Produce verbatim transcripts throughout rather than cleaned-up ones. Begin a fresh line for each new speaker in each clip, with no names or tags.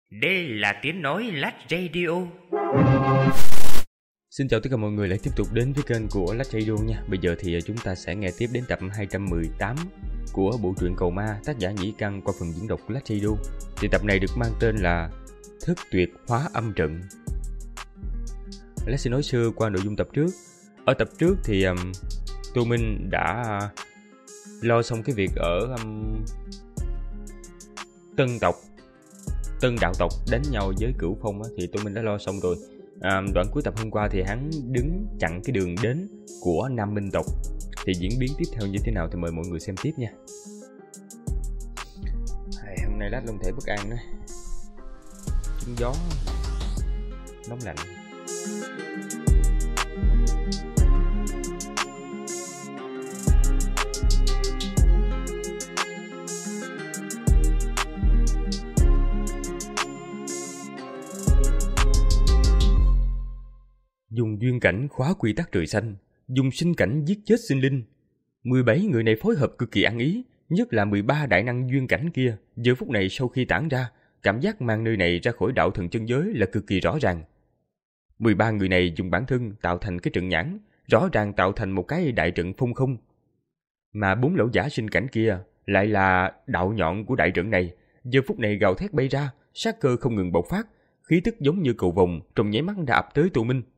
Đây là tiếng nói Lách Radio.
Xin chào tất cả mọi người lại tiếp tục đến với kênh của Lách Radio nha. Bây giờ thì chúng ta sẽ nghe tiếp đến tập hai trăm mười tám của bộ truyện Cầu Ma, tác giả Nhĩ Căn qua phần diễn đọc của Lách Radio. Thì tập này được mang tên là Thức Tuyệt Hóa Âm Trận. Lách sẽ nói sơ qua nội dung tập trước. Ở tập trước thì um, Tô Minh đã lo xong cái việc ở um, Tân tộc Tân đạo tộc đánh nhau với Cửu Phong á, thì Tô Minh đã lo xong rồi. À, đoạn cuối tập hôm qua thì hắn đứng chặn cái đường đến của Nam Minh tộc. Thì diễn biến tiếp theo như thế nào thì mời mọi người xem tiếp nha. À, hôm nay Lách không thể bất an nữa. Trúng gió nóng lạnh. Dùng duyên cảnh khóa quy tắc trời xanh, dùng sinh cảnh giết chết sinh linh. mười bảy người này phối hợp cực kỳ ăn ý, nhất là mười ba đại năng duyên cảnh kia. Giờ phút này sau khi tản ra, cảm giác mang nơi này ra khỏi đạo thần chân giới là cực kỳ rõ ràng. mười ba người này dùng bản thân tạo thành cái trận nhãn, rõ ràng tạo thành một cái đại trận phong không. Mà bốn lão giả sinh cảnh kia lại là đạo nhọn của đại trận này, giờ phút này gào thét bay ra, sát cơ không ngừng bộc phát, khí tức giống như cầu vồng trong nháy mắt đã ập tới Tô Minh.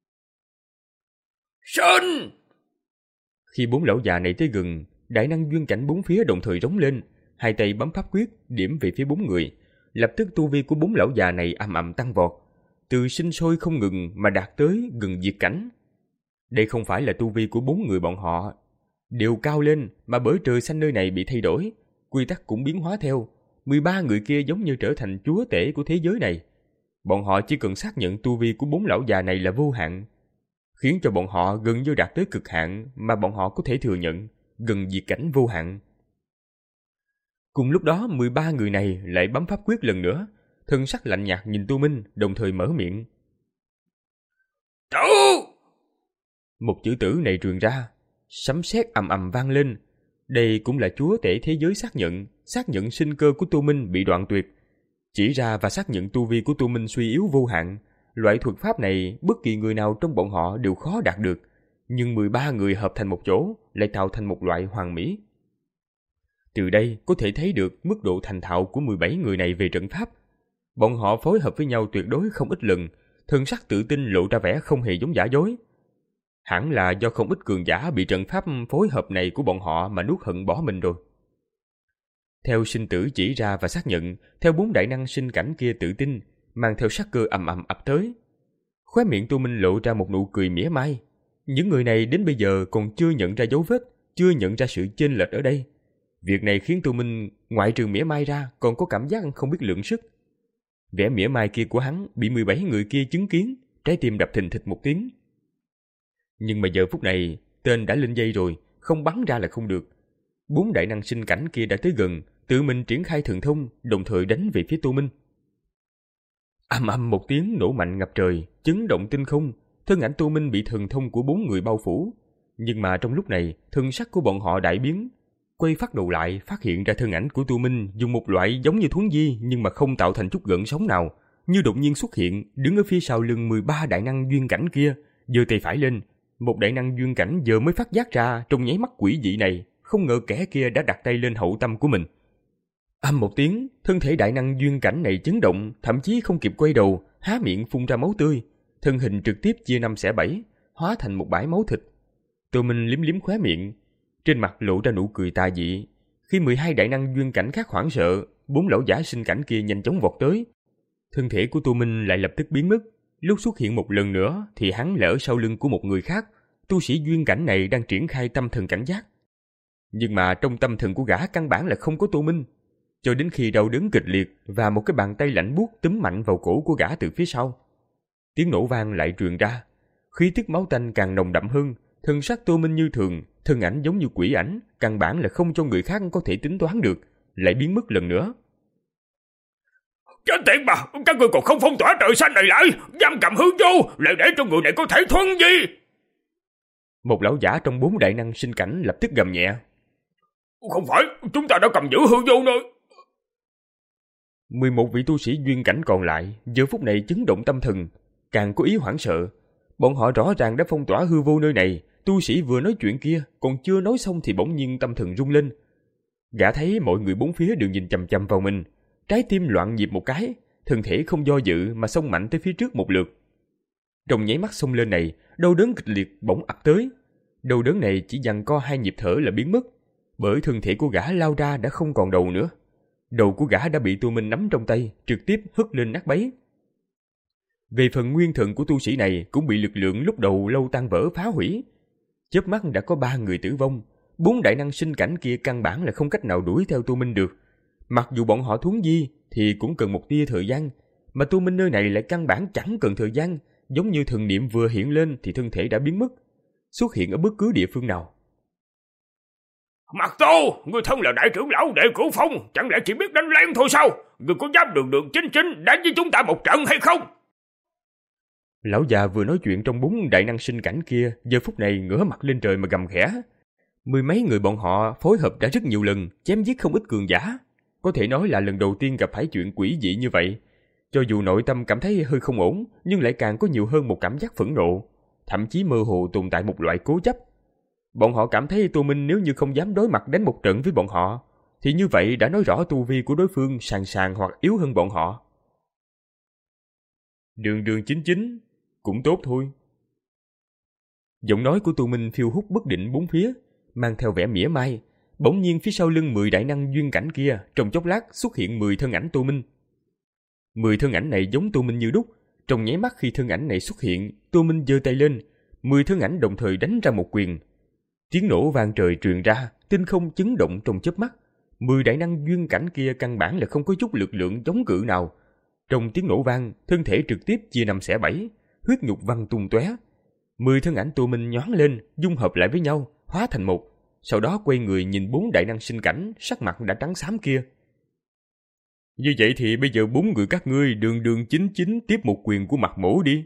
Sinh!
Khi bốn lão già này tới gần, đại năng duyên cảnh bốn phía đồng thời rống lên, hai tay bấm pháp quyết điểm về phía bốn người. Lập tức tu vi của bốn lão già này ầm ầm tăng vọt, từ sinh sôi không ngừng mà đạt tới gần diệt cảnh. Đây không phải là tu vi của bốn người bọn họ, đều cao lên, mà bởi trời xanh nơi này bị thay đổi, quy tắc cũng biến hóa theo. mười ba người kia giống như trở thành chúa tể của thế giới này. Bọn họ chỉ cần xác nhận tu vi của bốn lão già này là vô hạn, khiến cho bọn họ gần như đạt tới cực hạn mà bọn họ có thể thừa nhận, gần diệt cảnh vô hạn. Cùng lúc đó mười ba người này lại bấm pháp quyết lần nữa, thân sắc lạnh nhạt nhìn Tô Minh, đồng thời mở miệng.
Tử!
Một chữ tử này truyền ra, sấm sét ầm ầm vang lên. Đây cũng là chúa tể thế giới xác nhận, xác nhận sinh cơ của Tô Minh bị đoạn tuyệt, chỉ ra và xác nhận tu vi của Tô Minh suy yếu vô hạn. Loại thuật pháp này bất kỳ người nào trong bọn họ đều khó đạt được, nhưng mười ba người hợp thành một chỗ lại tạo thành một loại hoàn mỹ. Từ đây có thể thấy được mức độ thành thạo của mười bảy người này về trận pháp. Bọn họ phối hợp với nhau tuyệt đối không ít lần, thân sắc tự tin lộ ra vẻ không hề giống giả dối. Hẳn là do không ít cường giả bị trận pháp phối hợp này của bọn họ mà nuốt hận bỏ mình rồi. Theo sinh tử chỉ ra và xác nhận, theo bốn đại năng sinh cảnh kia tự tin, mang theo sắc cơ ầm ầm ập tới. Khóe miệng Tô Minh lộ ra một nụ cười mỉa mai. Những người này đến bây giờ còn chưa nhận ra dấu vết, chưa nhận ra sự chênh lệch ở đây. Việc này khiến Tô Minh ngoại trừ mỉa mai ra còn có cảm giác không biết lượng sức. Vẻ mỉa mai kia của hắn bị mười bảy người kia chứng kiến, trái tim đập thình thịch một tiếng. Nhưng mà giờ phút này tên đã lên dây rồi, không bắn ra là không được. Bốn đại năng sinh cảnh kia đã tới gần, tự mình triển khai thần thông, đồng thời đánh về phía Tô Minh. Ầm ầm một tiếng nổ mạnh ngập trời, chấn động tinh không. Thân ảnh Tô Minh bị thần thông của bốn người bao phủ. Nhưng mà trong lúc này, thân sắc của bọn họ đại biến. Quay phát đầu lại, phát hiện ra thân ảnh của Tô Minh dùng một loại giống như thuấn di nhưng mà không tạo thành chút gợn sóng nào, như đột nhiên xuất hiện, đứng ở phía sau lưng mười ba đại năng duyên cảnh kia, giơ tay phải lên. Một đại năng duyên cảnh giờ mới phát giác ra trong nháy mắt quỷ dị này, không ngờ kẻ kia đã đặt tay lên hậu tâm của mình. Âm một tiếng, thân thể đại năng duyên cảnh này chấn động, thậm chí không kịp quay đầu, há miệng phun ra máu tươi, thân hình trực tiếp chia năm xẻ bảy, hóa thành một bãi máu thịt. Tô Minh liếm liếm khóe miệng, trên mặt lộ ra nụ cười tà dị. Khi mười hai đại năng duyên cảnh khác hoảng sợ, bốn lão giả sinh cảnh kia nhanh chóng vọt tới. Thân thể của Tô Minh lại lập tức biến mất, lúc xuất hiện một lần nữa thì hắn lỡ sau lưng của một người khác. Tu sĩ duyên cảnh này đang triển khai tâm thần cảnh giác, nhưng mà trong tâm thần của gã căn bản là không có Tô Minh. Cho đến khi đau đớn kịch liệt và một cái bàn tay lạnh buốt túm mạnh vào cổ của gã từ phía sau. Tiếng nổ vang lại truyền ra, khí tức máu tanh càng nồng đậm hơn. Thân sắc Tô Minh như thường, thân ảnh giống như quỷ ảnh, căn bản là không cho người khác có thể tính toán được, lại biến mất lần nữa.
Chết tiệt mà, các ngươi còn không phong tỏa trời xanh này lại, giam cầm hư vô, lại để cho người này có thể thuần gì?
Một lão giả trong bốn đại năng sinh cảnh lập tức gầm nhẹ.
Không phải, chúng ta đã cầm giữ hư vô nơi.
mười một vị tu sĩ duyên cảnh còn lại giờ phút này chấn động tâm thần, càng có ý hoảng sợ. Bọn họ rõ ràng đã phong tỏa hư vô nơi này. Tu sĩ vừa nói chuyện kia còn chưa nói xong thì bỗng nhiên tâm thần rung lên. Gã thấy mọi người bốn phía đều nhìn chằm chằm vào mình, trái tim loạn nhịp một cái, thân thể không do dự mà xông mạnh tới phía trước một lượt. Trong nháy mắt xông lên này, đau đớn kịch liệt bỗng ập tới. Đau đớn này chỉ giằng co hai nhịp thở là biến mất, bởi thân thể của gã lao ra đã không còn đầu nữa. Đầu của gã đã bị Tô Minh nắm trong tay, trực tiếp hất lên nát bấy. Về phần nguyên thần của tu sĩ này cũng bị lực lượng lúc đầu lâu tan vỡ phá hủy. Chớp mắt đã có ba người tử vong, bốn đại năng sinh cảnh kia căn bản là không cách nào đuổi theo Tô Minh được. Mặc dù bọn họ thuấn di thì cũng cần một tia thời gian, mà Tô Minh nơi này lại căn bản chẳng cần thời gian, giống như thần niệm vừa hiện lên thì thân thể đã biến mất, xuất hiện ở bất cứ địa phương nào.
Mặt Tô, người thân là đại trưởng lão Đệ Cửu Phong, chẳng lẽ chỉ biết đánh lén thôi sao? Người có dám đường đường chính chính đánh với chúng ta một trận hay không?
Lão già vừa nói chuyện trong bốn đại năng sinh cảnh kia giờ phút này ngửa mặt lên trời mà gầm khẽ. Mười mấy người bọn họ phối hợp đã rất nhiều lần, chém giết không ít cường giả, có thể nói là lần đầu tiên gặp phải chuyện quỷ dị như vậy. Cho dù nội tâm cảm thấy hơi không ổn, nhưng lại càng có nhiều hơn một cảm giác phẫn nộ, thậm chí mơ hồ tồn tại một loại cố chấp. Bọn họ cảm thấy Tô Minh nếu như không dám đối mặt đánh một trận với bọn họ, thì như vậy đã nói rõ tu vi của đối phương sàn sàn hoặc yếu hơn bọn họ. Đường đường chính chính, cũng tốt thôi. Giọng nói của Tô Minh phiêu hút bất định bốn phía, mang theo vẻ mỉa mai. Bỗng nhiên phía sau lưng mười đại năng duyên cảnh kia, trong chốc lát xuất hiện mười thân ảnh Tô Minh. Mười thân ảnh này giống Tô Minh như đúc. Trong nháy mắt khi thân ảnh này xuất hiện, Tô Minh giơ tay lên, mười thân ảnh đồng thời đánh ra một quyền. Tiếng nổ vang trời truyền ra, tinh không chấn động trong chớp mắt. Mười đại năng duyên cảnh kia căn bản là không có chút lực lượng chống cự nào. Trong tiếng nổ vang, thân thể trực tiếp chia năm xẻ bảy, huyết nhục văng tung tóe. Mười thân ảnh Tô Minh nhoáng lên, dung hợp lại với nhau, hóa thành một. Sau đó quay người nhìn bốn đại năng sinh cảnh, sắc mặt đã trắng xám kia. Như vậy thì bây giờ bốn người các ngươi đường đường chính chính tiếp một quyền của Mặt Mổ đi.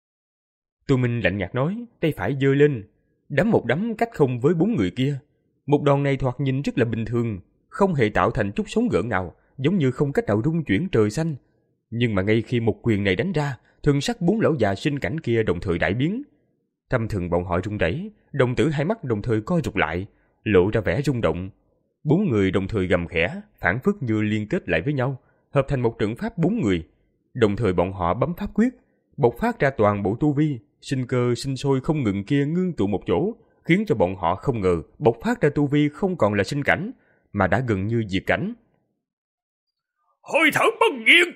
Tô Minh lạnh nhạt nói, tay phải giơ lên, đấm một đấm cách không với bốn người kia. Một đòn này thoạt nhìn rất là bình thường, không hề tạo thành chút sóng gợn nào, giống như không cách nào rung chuyển trời xanh. Nhưng mà ngay khi một quyền này đánh ra, thân sắc bốn lão già sinh cảnh kia đồng thời đại biến. Tâm thần bọn họ run rẩy, đồng tử hai mắt đồng thời co rụt lại, lộ ra vẻ rung động. Bốn người đồng thời gầm khẽ, phảng phất như liên kết lại với nhau, hợp thành một trận pháp bốn người. Đồng thời bọn họ bấm pháp quyết, bộc phát ra toàn bộ tu vi, sinh cơ sinh sôi không ngừng kia ngưng tụ một chỗ, khiến cho bọn họ không ngờ bộc phát ra tu vi không còn là sinh cảnh, mà đã gần như diệt cảnh.
Hơi thở bất diệt!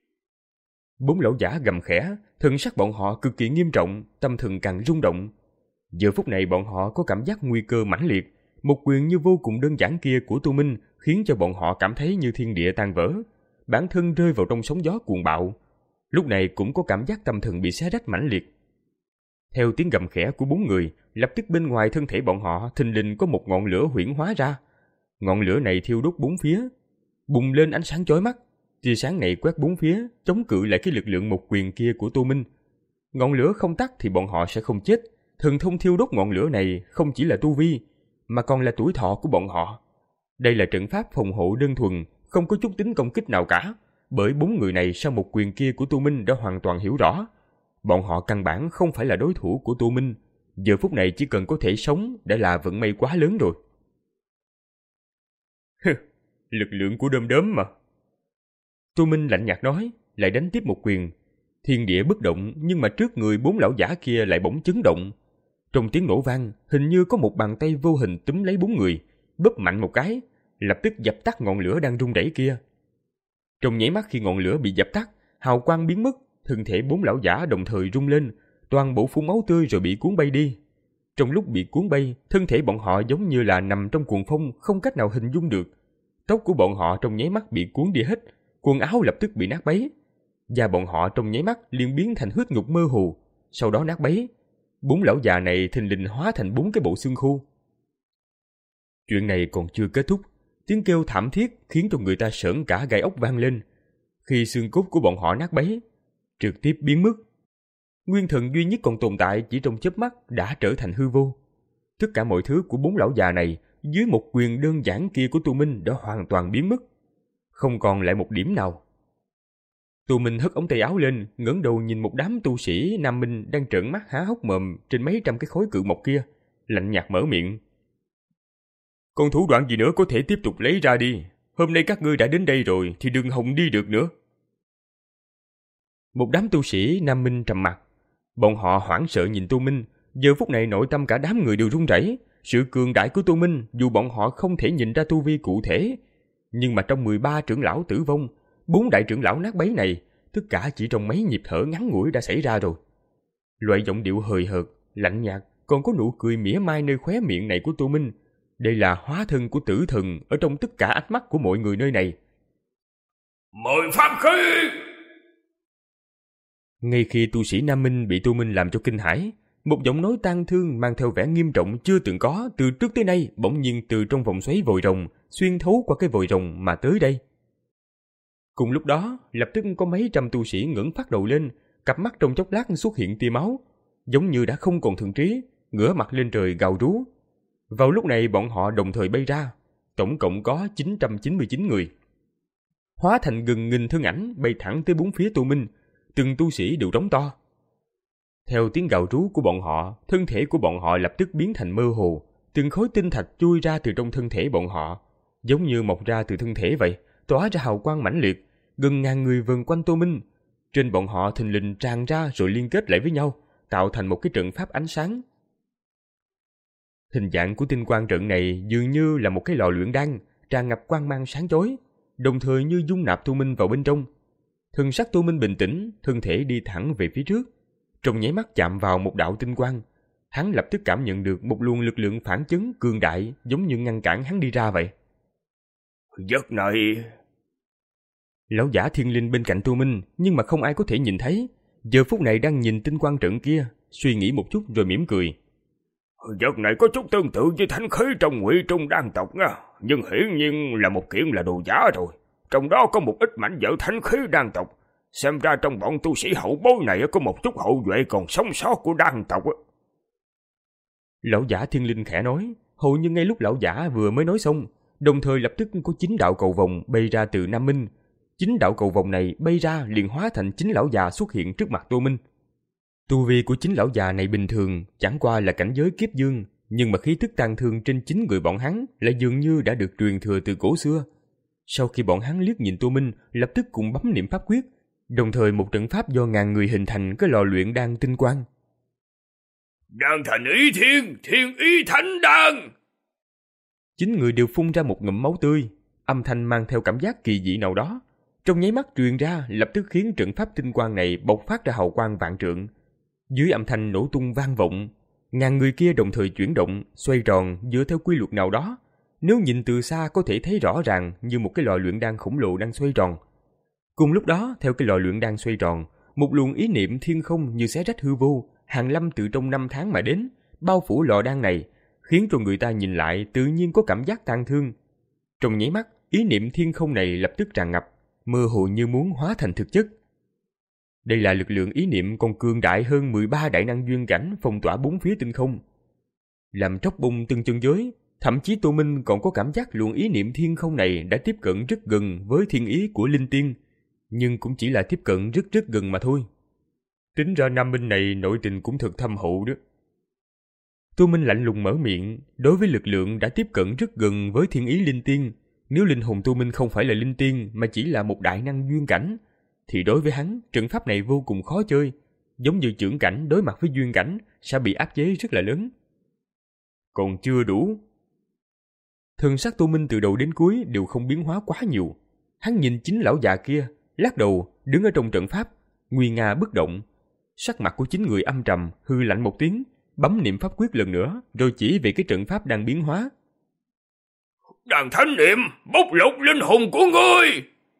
Bốn lão giả gầm khẽ, thân sắc bọn họ cực kỳ nghiêm trọng, tâm thần càng rung động. Giờ phút này bọn họ có cảm giác nguy cơ mãnh liệt. Một quyền như vô cùng đơn giản kia của Tô Minh khiến cho bọn họ cảm thấy như thiên địa tan vỡ, bản thân rơi vào trong sóng gió cuồng bạo. Lúc này cũng có cảm giác tâm thần bị xé rách mãnh liệt. Theo tiếng gầm khẽ của bốn người, lập tức bên ngoài thân thể bọn họ thình lình có một ngọn lửa huyễn hóa ra. Ngọn lửa này thiêu đốt bốn phía, bùng lên ánh sáng chói mắt. Tia sáng này quét bốn phía, chống cự lại cái lực lượng một quyền kia của Tô Minh. Ngọn lửa không tắt thì bọn họ sẽ không chết. Thần thông thiêu đốt ngọn lửa này không chỉ là tu vi, mà còn là tuổi thọ của bọn họ. Đây là trận pháp phòng hộ đơn thuần, không có chút tính công kích nào cả. Bởi bốn người này sau một quyền kia của Tô Minh đã hoàn toàn hiểu rõ. Bọn họ căn bản không phải là đối thủ của Tô Minh. Giờ phút này chỉ cần có thể sống đã là vận may quá lớn rồi. Lực lượng của đom đóm mà. Tô Minh lạnh nhạt nói, lại đánh tiếp một quyền. Thiên địa bất động, nhưng mà trước người bốn lão giả kia lại bỗng chấn động. Trong tiếng nổ vang, hình như có một bàn tay vô hình túm lấy bốn người, bóp mạnh một cái, lập tức dập tắt ngọn lửa đang rung rẩy kia. Trong nháy mắt khi ngọn lửa bị dập tắt, hào quang biến mất, thân thể bốn lão giả đồng thời rung lên, toàn bộ phun máu tươi rồi bị cuốn bay đi. Trong lúc bị cuốn bay, thân thể bọn họ giống như là nằm trong cuồng phong, không cách nào hình dung được. Tóc của bọn họ trong nháy mắt bị cuốn đi hết, quần áo lập tức bị nát bấy. Da bọn họ trong nháy mắt liền biến thành huyết nhục mơ hồ, sau đó nát bấy. Bốn lão già này thình lình hóa thành bốn cái bộ xương khô. Chuyện này còn chưa kết thúc, tiếng kêu thảm thiết khiến cho người ta sởn cả gai ốc vang lên. Khi xương cốt của bọn họ nát bấy, trực tiếp biến mất. Nguyên thần duy nhất còn tồn tại chỉ trong chớp mắt đã trở thành hư vô. Tất cả mọi thứ của bốn lão già này dưới một quyền đơn giản kia của Tô Minh đã hoàn toàn biến mất, không còn lại một điểm nào. Tô Minh hất ống tay áo lên, ngẩng đầu nhìn một đám tu sĩ Nam Minh đang trợn mắt há hốc mồm trên mấy trăm cái khối cự mộc kia, lạnh nhạt mở miệng. Còn thủ đoạn gì nữa có thể tiếp tục lấy ra đi. Hôm nay các ngươi đã đến đây rồi thì đừng hòng đi được nữa. Một đám tu sĩ Nam Minh trầm mặt. Bọn họ hoảng sợ nhìn Tô Minh. Giờ phút này nội tâm cả đám người đều run rẩy. Sự cường đại của Tô Minh, dù bọn họ không thể nhìn ra tu vi cụ thể, nhưng mà trong mười ba trưởng lão tử vong, bốn đại trưởng lão nát bấy này, tất cả chỉ trong mấy nhịp thở ngắn ngủi đã xảy ra rồi. Loại giọng điệu hời hợt, lạnh nhạt, còn có nụ cười mỉa mai nơi khóe miệng này của Tô Minh, đây là hóa thân của tử thần ở trong tất cả ánh mắt của mọi người nơi này.
Mời pháp khí!
Ngay khi tu sĩ Nam Minh bị Tô Minh làm cho kinh hãi, một giọng nói tang thương mang theo vẻ nghiêm trọng chưa từng có từ trước tới nay bỗng nhiên từ trong vòng xoáy vòi rồng xuyên thấu qua cái vòi rồng mà tới đây. Cùng lúc đó, lập tức có mấy trăm tu sĩ ngẩng phát đầu lên, cặp mắt trong chốc lát xuất hiện tia máu, giống như đã không còn thần trí, ngửa mặt lên trời gào rú. Vào lúc này bọn họ đồng thời bay ra, tổng cộng có chín trăm chín mươi chín người. Hóa thành gần nghìn thân ảnh bay thẳng tới bốn phía Tô Minh, từng tu sĩ đều rống to. Theo tiếng gào rú của bọn họ, thân thể của bọn họ lập tức biến thành mơ hồ, từng khối tinh thạch chui ra từ trong thân thể bọn họ, giống như mọc ra từ thân thể vậy, tỏa ra hào quang mãnh liệt, gần ngàn người vần quanh Tô Minh. Trên bọn họ thình lình tràn ra rồi liên kết lại với nhau, tạo thành một cái trận pháp ánh sáng. Hình dạng của tinh quang trận này dường như là một cái lò luyện đan, tràn ngập quang mang sáng chói, đồng thời như dung nạp Tô Minh vào bên trong. Thần sắc Tô Minh bình tĩnh, thân thể đi thẳng về phía trước. Trong nháy mắt chạm vào một đạo tinh quang, hắn lập tức cảm nhận được một luồng lực lượng phản chấn cường đại, giống như ngăn cản hắn đi ra vậy.
Giấc này...
Lão giả thiên linh bên cạnh Tô Minh, nhưng mà không ai có thể nhìn thấy, giờ phút này đang nhìn tinh quang trận kia, suy nghĩ một chút rồi mỉm cười.
Giấc này có chút tương tự với thánh khí trong Ngụy Trung đan tộc nha, nhưng hiển nhiên là một kiện là đồ giả rồi. Trong đó có một ít mảnh vỡ thánh khí đan tộc. Xem ra trong bọn tu sĩ hậu bối này có một chút hậu duệ còn sống sót của đan tộc.
Lão giả thiên linh khẽ nói, hầu như ngay lúc lão giả vừa mới nói xong, đồng thời lập tức có chín đạo cầu vồng bay ra từ Nam Minh. Chín đạo cầu vồng này bay ra liền hóa thành chín lão già xuất hiện trước mặt Tô Minh. Tu vi của chín lão già này bình thường, chẳng qua là cảnh giới kiếp dương, nhưng mà khí tức tang thương trên chín người bọn hắn lại dường như đã được truyền thừa từ cổ xưa. Sau khi bọn hắn liếc nhìn Tô Minh, lập tức cùng bấm niệm pháp quyết, đồng thời một trận pháp do ngàn người hình thành cái lò luyện đan tinh quang.
Đan thành ý thiên, thiên ý thánh đan.
Chín người đều phun ra một ngụm máu tươi, âm thanh mang theo cảm giác kỳ dị nào đó. Trong nháy mắt truyền ra, lập tức khiến trận pháp tinh quang này bộc phát ra hào quang vạn trượng. Dưới âm thanh nổ tung vang vọng, ngàn người kia đồng thời chuyển động, xoay tròn dựa theo quy luật nào đó. Nếu nhìn từ xa có thể thấy rõ ràng như một cái lò luyện đan khổng lồ đang xoay tròn. Cùng lúc đó, theo cái lò luyện đan xoay tròn, một luồng ý niệm thiên không như xé rách hư vô, hàng lâm từ trong năm tháng mà đến, bao phủ lò đan này, khiến cho người ta nhìn lại tự nhiên có cảm giác tang thương. Trong nháy mắt, ý niệm thiên không này lập tức tràn ngập, mơ hồ như muốn hóa thành thực chất. Đây là lực lượng ý niệm còn cường đại hơn mười ba đại năng duyên cảnh phong tỏa bốn phía tinh không, làm tróc bung từng chân giới. Thậm chí Tô Minh còn có cảm giác luồng ý niệm thiên không này đã tiếp cận rất gần với thiên ý của linh tiên, nhưng cũng chỉ là tiếp cận rất rất gần mà thôi. Tính ra Nam Minh này nội tình cũng thật thâm hậu đó. Tô Minh lạnh lùng mở miệng, đối với lực lượng đã tiếp cận rất gần với thiên ý linh tiên, nếu linh hồn Tô Minh không phải là linh tiên mà chỉ là một đại năng duyên cảnh, thì đối với hắn trận pháp này vô cùng khó chơi, giống như chưởng cảnh đối mặt với duyên cảnh sẽ bị áp chế rất là lớn. Còn chưa đủ. Thần sắc Tô Minh từ đầu đến cuối đều không biến hóa quá nhiều. Hắn nhìn chính lão già kia, lắc đầu, đứng ở trong trận pháp, nguy nga bất động. Sắc mặt của chính người âm trầm, hư lạnh một tiếng, bấm niệm pháp quyết lần nữa, rồi chỉ về cái trận pháp đang biến hóa.
Đàn thánh niệm, bốc lột linh hồn của ngươi!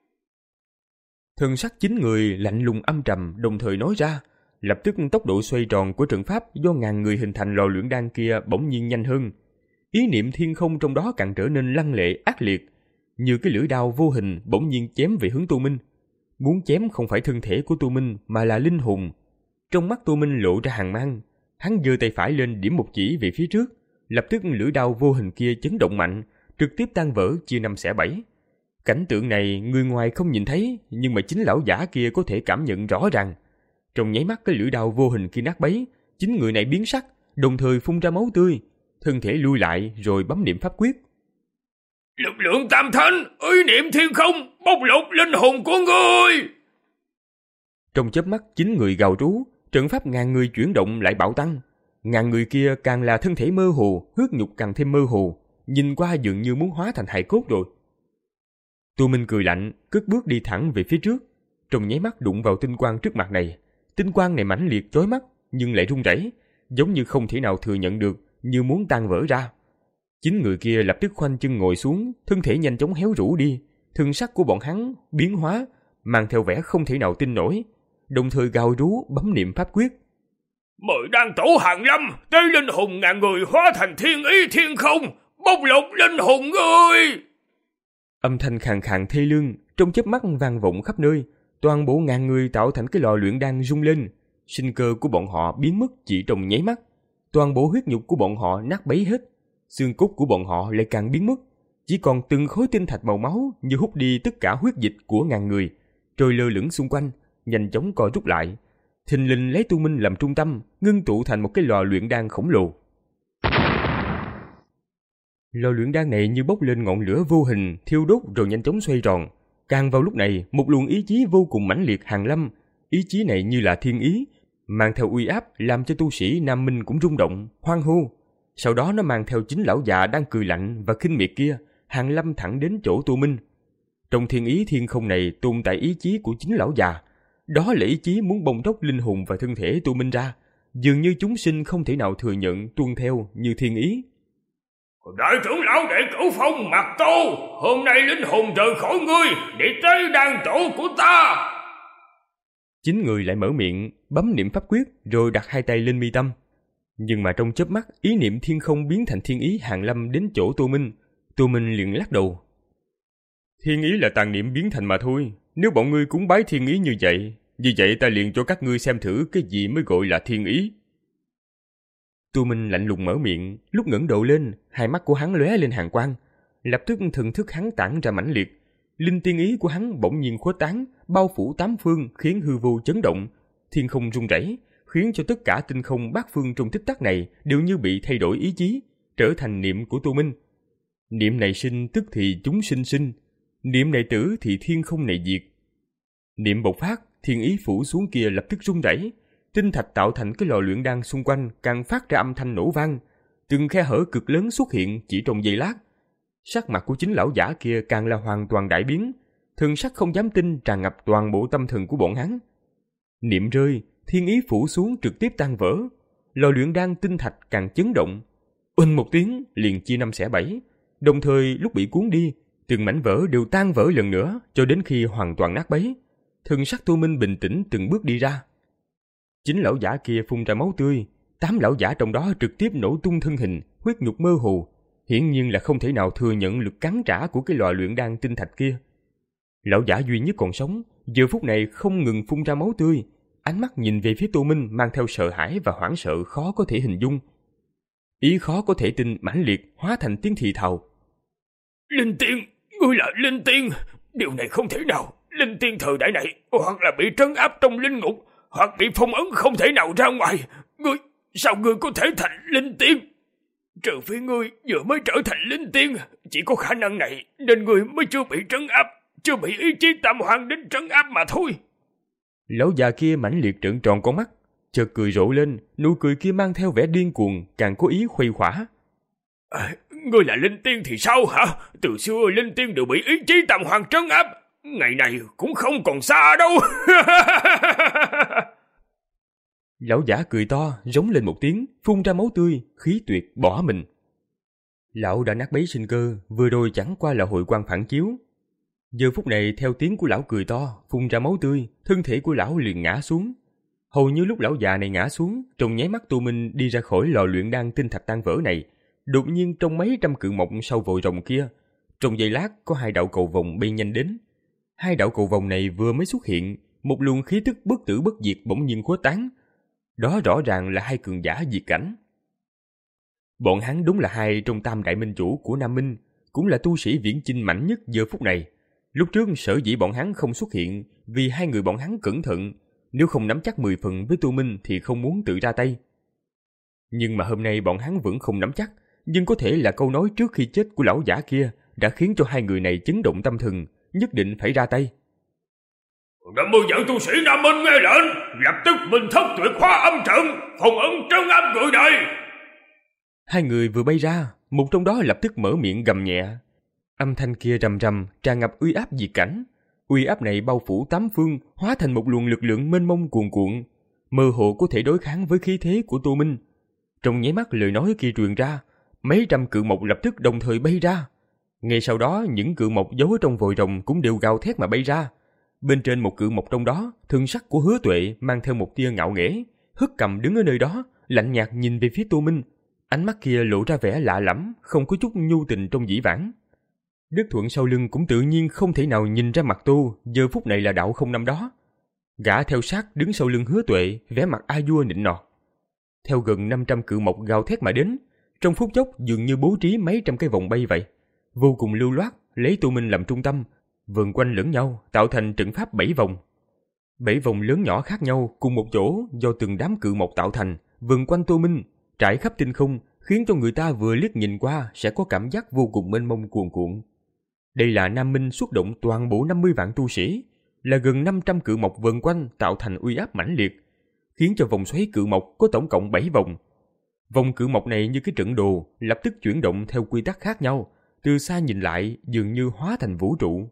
Thần sắc chính người lạnh lùng âm trầm đồng thời nói ra, lập tức tốc độ xoay tròn của trận pháp do ngàn người hình thành lò luyện đan kia bỗng nhiên nhanh hơn. Ý niệm thiên không trong đó càng trở nên lăng lệ ác liệt, như cái lưỡi đao vô hình bỗng nhiên chém về hướng Tô Minh. Muốn chém không phải thân thể của Tô Minh mà là linh hồn. Trong mắt Tô Minh lộ ra hàn mang, hắn giơ tay phải lên điểm một chỉ về phía trước, lập tức lưỡi đao vô hình kia chấn động mạnh, trực tiếp tan vỡ chia năm xẻ bảy. Cảnh tượng này người ngoài không nhìn thấy, nhưng mà chính lão giả kia có thể cảm nhận rõ ràng. Trong nháy mắt cái lưỡi đao vô hình kia nát bấy, chính người này biến sắc, đồng thời phun ra máu tươi, thân thể lui lại rồi bấm niệm pháp quyết.
Lực lượng tam thánh, ý niệm thiên không, bóc lột linh hồn của ngươi.
Trong chớp mắt chính người gào rú, trận pháp ngàn người chuyển động lại bạo tăng. Ngàn người kia càng là thân thể mơ hồ, huyết nhục càng thêm mơ hồ, nhìn qua dường như muốn hóa thành hài cốt rồi. Tu Minh cười lạnh, cất bước đi thẳng về phía trước, trong nháy mắt đụng vào tinh quang trước mặt này. Tinh quang này mãnh liệt chói mắt, nhưng lại run rẩy, giống như không thể nào thừa nhận được, như muốn tan vỡ ra. Chính người kia lập tức khoanh chân ngồi xuống, thân thể nhanh chóng héo rũ đi, thân sắc của bọn hắn biến hóa, mang theo vẻ không thể nào tin nổi, đồng thời gào rú bấm niệm pháp quyết.
Mời đan tổ hàng lâm, tế linh hồn ngàn người hóa thành thiên ý thiên không, bóc lột linh hồn ngươi.
Âm thanh khàn khàn thê lương trong chớp mắt vang vọng khắp nơi, toàn bộ ngàn người tạo thành cái lò luyện đan rung lên, sinh cơ của bọn họ biến mất chỉ trong nháy mắt, toàn bộ huyết nhục của bọn họ nát bấy hết, xương cốt của bọn họ lại càng biến mất, chỉ còn từng khối tinh thạch màu máu như hút đi tất cả huyết dịch của ngàn người, trôi lơ lửng xung quanh, nhanh chóng co rút lại, thình lình lấy Tu Minh làm trung tâm, ngưng tụ thành một cái lò luyện đan khổng lồ. Lò luyện đan này như bốc lên ngọn lửa vô hình, thiêu đốt rồi nhanh chóng xoay tròn. Càng vào lúc này, một luồng ý chí vô cùng mãnh liệt hàng lâm, ý chí này như là thiên ý, mang theo uy áp làm cho tu sĩ Nam Minh cũng rung động, hoan hô. Sau đó nó mang theo chính lão già đang cười lạnh và khinh miệt kia, hàng lâm thẳng đến chỗ Tu Minh. Trong thiên ý thiên không này tồn tại ý chí của chính lão già, đó là ý chí muốn bồng đốc linh hồn và thân thể Tu Minh ra, dường như chúng sinh không thể nào thừa nhận tuân theo như thiên ý.
Đại trưởng lão đệ cửu phong Mạc Tô, hôm nay linh hồn rời khỏi ngươi để tới đan tổ của ta.
Chính người lại mở miệng bấm niệm pháp quyết rồi đặt hai tay lên mi tâm. Nhưng mà trong chớp mắt, ý niệm thiên không biến thành thiên ý hàng lâm đến chỗ Tô Minh. Tô Minh liền lắc đầu. Thiên ý là tàn niệm biến thành mà thôi. Nếu bọn ngươi cúng bái thiên ý như vậy, như vậy ta liền cho các ngươi xem thử cái gì mới gọi là thiên ý. Tô Minh lạnh lùng mở miệng, lúc ngẩng đầu lên, hai mắt của hắn lóe lên hàn quang, lập tức thần thức hắn tản ra mãnh liệt, linh tiên ý của hắn bỗng nhiên khuếch tán, bao phủ tám phương, khiến hư vô chấn động, thiên không rung rẩy, khiến cho tất cả tinh không bát phương trong tích tắc này đều như bị thay đổi ý chí, trở thành niệm của Tô Minh. Niệm này sinh tức thì chúng sinh sinh, niệm này tử thì thiên không này diệt. Niệm bộc phát, thiên ý phủ xuống kia lập tức rung rẩy, tinh thạch tạo thành cái lò luyện đan xung quanh càng phát ra âm thanh nổ vang, từng khe hở cực lớn xuất hiện chỉ trong giây lát. Sắc mặt của chính lão giả kia càng là hoàn toàn đại biến, thần sắc không dám tin tràn ngập toàn bộ tâm thần của bọn hắn. Niệm rơi, thiên ý phủ xuống trực tiếp tan vỡ, lò luyện đan tinh thạch càng chấn động, oanh một tiếng liền chia năm xẻ bảy, đồng thời lúc bị cuốn đi, từng mảnh vỡ đều tan vỡ lần nữa cho đến khi hoàn toàn nát bấy. Thần sắc Tô Minh bình tĩnh từng bước đi ra. Chính lão giả kia phun ra máu tươi, tám lão giả trong đó trực tiếp nổ tung thân hình, huyết nhục mơ hồ, hiển nhiên là không thể nào thừa nhận lực cắn trả của cái lò luyện đan tinh thạch kia. Lão giả duy nhất còn sống, giờ phút này không ngừng phun ra máu tươi, ánh mắt nhìn về phía Tô Minh mang theo sợ hãi và hoảng sợ khó có thể hình dung. Ý khó có thể tin mãnh liệt hóa thành tiếng thì thào.
Linh tiên, ngươi là linh tiên, điều này không thể nào. Linh tiên thời đại này hoặc là bị trấn áp trong linh ngục, hoặc bị phong ấn không thể nào ra ngoài. Ngươi, sao ngươi có thể thành linh tiên? Trừ phi ngươi vừa mới trở thành linh tiên, chỉ có khả năng này nên ngươi mới chưa bị trấn áp, chưa bị ý chí tam hoàng đến trấn áp mà thôi.
Lão già kia mãnh liệt trợn tròn con mắt, chợt cười rộ lên, nụ cười kia mang theo vẻ điên cuồng, càng có ý khuây khỏa.
À, ngươi là linh tiên thì sao hả? Từ xưa linh tiên đều bị ý chí tam hoàng trấn áp, ngày này cũng không còn xa đâu.
Lão giả cười to, rống lên một tiếng, phun ra máu tươi, khí tuyệt bỏ mình. Lão đã nát bấy sinh cơ, vừa rồi chẳng qua là hội quan phản chiếu. Giờ phút này theo tiếng của lão cười to, phun ra máu tươi, thân thể của lão liền ngã xuống. Hầu như lúc lão già này ngã xuống, trong nháy mắt Tô Minh đi ra khỏi lò luyện đan tinh thạch tan vỡ này, đột nhiên trong mấy trăm cự mộc sau vòi rồng kia, trong giây lát có hai đạo cầu vồng bay nhanh đến. Hai đạo cầu vồng này vừa mới xuất hiện, một luồng khí tức bất tử bất diệt bỗng nhiên khuếch tán. Đó rõ ràng là hai cường giả diệt cảnh. Bọn hắn đúng là hai trong tam đại minh chủ của Nam Minh, cũng là tu sĩ viễn chinh mạnh nhất giờ phút này. Lúc trước sở dĩ bọn hắn không xuất hiện vì hai người bọn hắn cẩn thận, nếu không nắm chắc mười phần với Tô Minh thì không muốn tự ra tay. Nhưng mà hôm nay bọn hắn vẫn không nắm chắc, nhưng có thể là câu nói trước khi chết của lão giả kia đã khiến cho hai người này chấn động tâm thần, nhất định phải ra tay.
năm mươi vạn tu sĩ Nam Minh nghe lệnh, lập tức mình thất tuyệt hóa âm trận, phòng ấn trấn áp người này.
Hai người vừa bay ra, một trong đó lập tức mở miệng gầm nhẹ. Âm thanh kia rầm rầm, tràn ngập uy áp diệt cảnh. Uy áp này bao phủ tám phương, hóa thành một luồng lực lượng mênh mông cuồn cuộn, mơ hồ có thể đối kháng với khí thế của Tô Minh. Trong nháy mắt lời nói kia truyền ra, mấy trăm cự mộc lập tức đồng thời bay ra. Ngay sau đó, những cự mộc giấu ở trong vòi rồng cũng đều gào thét mà bay ra. Bên trên một cự mộc trong đó, thân sắc của Hứa Tuệ mang theo một tia ngạo nghễ, hất cầm đứng ở nơi đó, lạnh nhạt nhìn về phía Tô Minh. Ánh mắt kia lộ ra vẻ lạ lẫm, không có chút nhu tình trong dĩ vãng. Đức Thuận sau lưng cũng tự nhiên không thể nào nhìn ra mặt Tô, giờ phút này là đạo không năm đó. Gã theo sát đứng sau lưng Hứa Tuệ, vẻ mặt a vua nịnh nọt. Theo gần năm trăm cự mộc gào thét mà đến, trong phút chốc dường như bố trí mấy trăm cái vòng bay vậy, vô cùng lưu loát, lấy Tô Minh làm trung tâm, vần quanh lẫn nhau tạo thành trận pháp bảy vòng. Bảy vòng lớn nhỏ khác nhau cùng một chỗ do từng đám cự mộc tạo thành, vần quanh Tô Minh, trải khắp tinh không, khiến cho người ta vừa liếc nhìn qua sẽ có cảm giác vô cùng mênh mông cuồn cuộn. Đây là Nam Minh xuất động toàn bộ năm mươi vạn tu sĩ, là gần năm trăm cự mộc vần quanh tạo thành uy áp mãnh liệt, khiến cho vòng xoáy cự mộc có tổng cộng bảy vòng. Vòng cự mộc này như cái trận đồ, lập tức chuyển động theo quy tắc khác nhau, từ xa nhìn lại dường như hóa thành vũ trụ.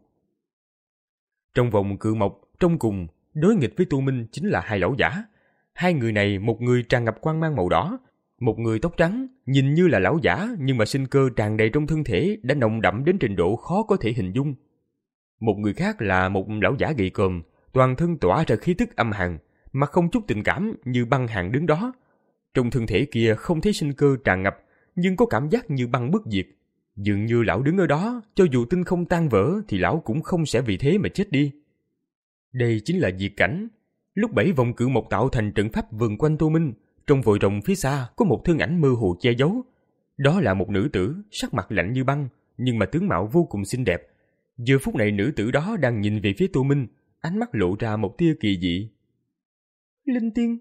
Trong vòng cự mộc, trong cùng, đối nghịch với Tô Minh chính là hai lão giả. Hai người này, một người tràn ngập quang mang màu đỏ, một người tóc trắng, nhìn như là lão giả nhưng mà sinh cơ tràn đầy trong thân thể đã nồng đậm đến trình độ khó có thể hình dung. Một người khác là một lão giả gầy còm, toàn thân tỏa ra khí tức âm hàn, mặt không chút tình cảm như băng hàn đứng đó. Trong thân thể kia không thấy sinh cơ tràn ngập, nhưng có cảm giác như băng bất diệt. Dường như lão đứng ở đó, cho dù tinh không tan vỡ thì lão cũng không sẽ vì thế mà chết đi. Đây chính là diệt cảnh. Lúc bảy vòng cự mộc tạo thành trận pháp vần quanh Tô Minh, trong vòi rồng phía xa có một thân ảnh mơ hồ che giấu. Đó là một nữ tử, sắc mặt lạnh như băng, nhưng mà tướng mạo vô cùng xinh đẹp. Giờ phút này nữ tử đó đang nhìn về phía Tô Minh, ánh mắt lộ ra một tia kỳ dị. Linh tiên.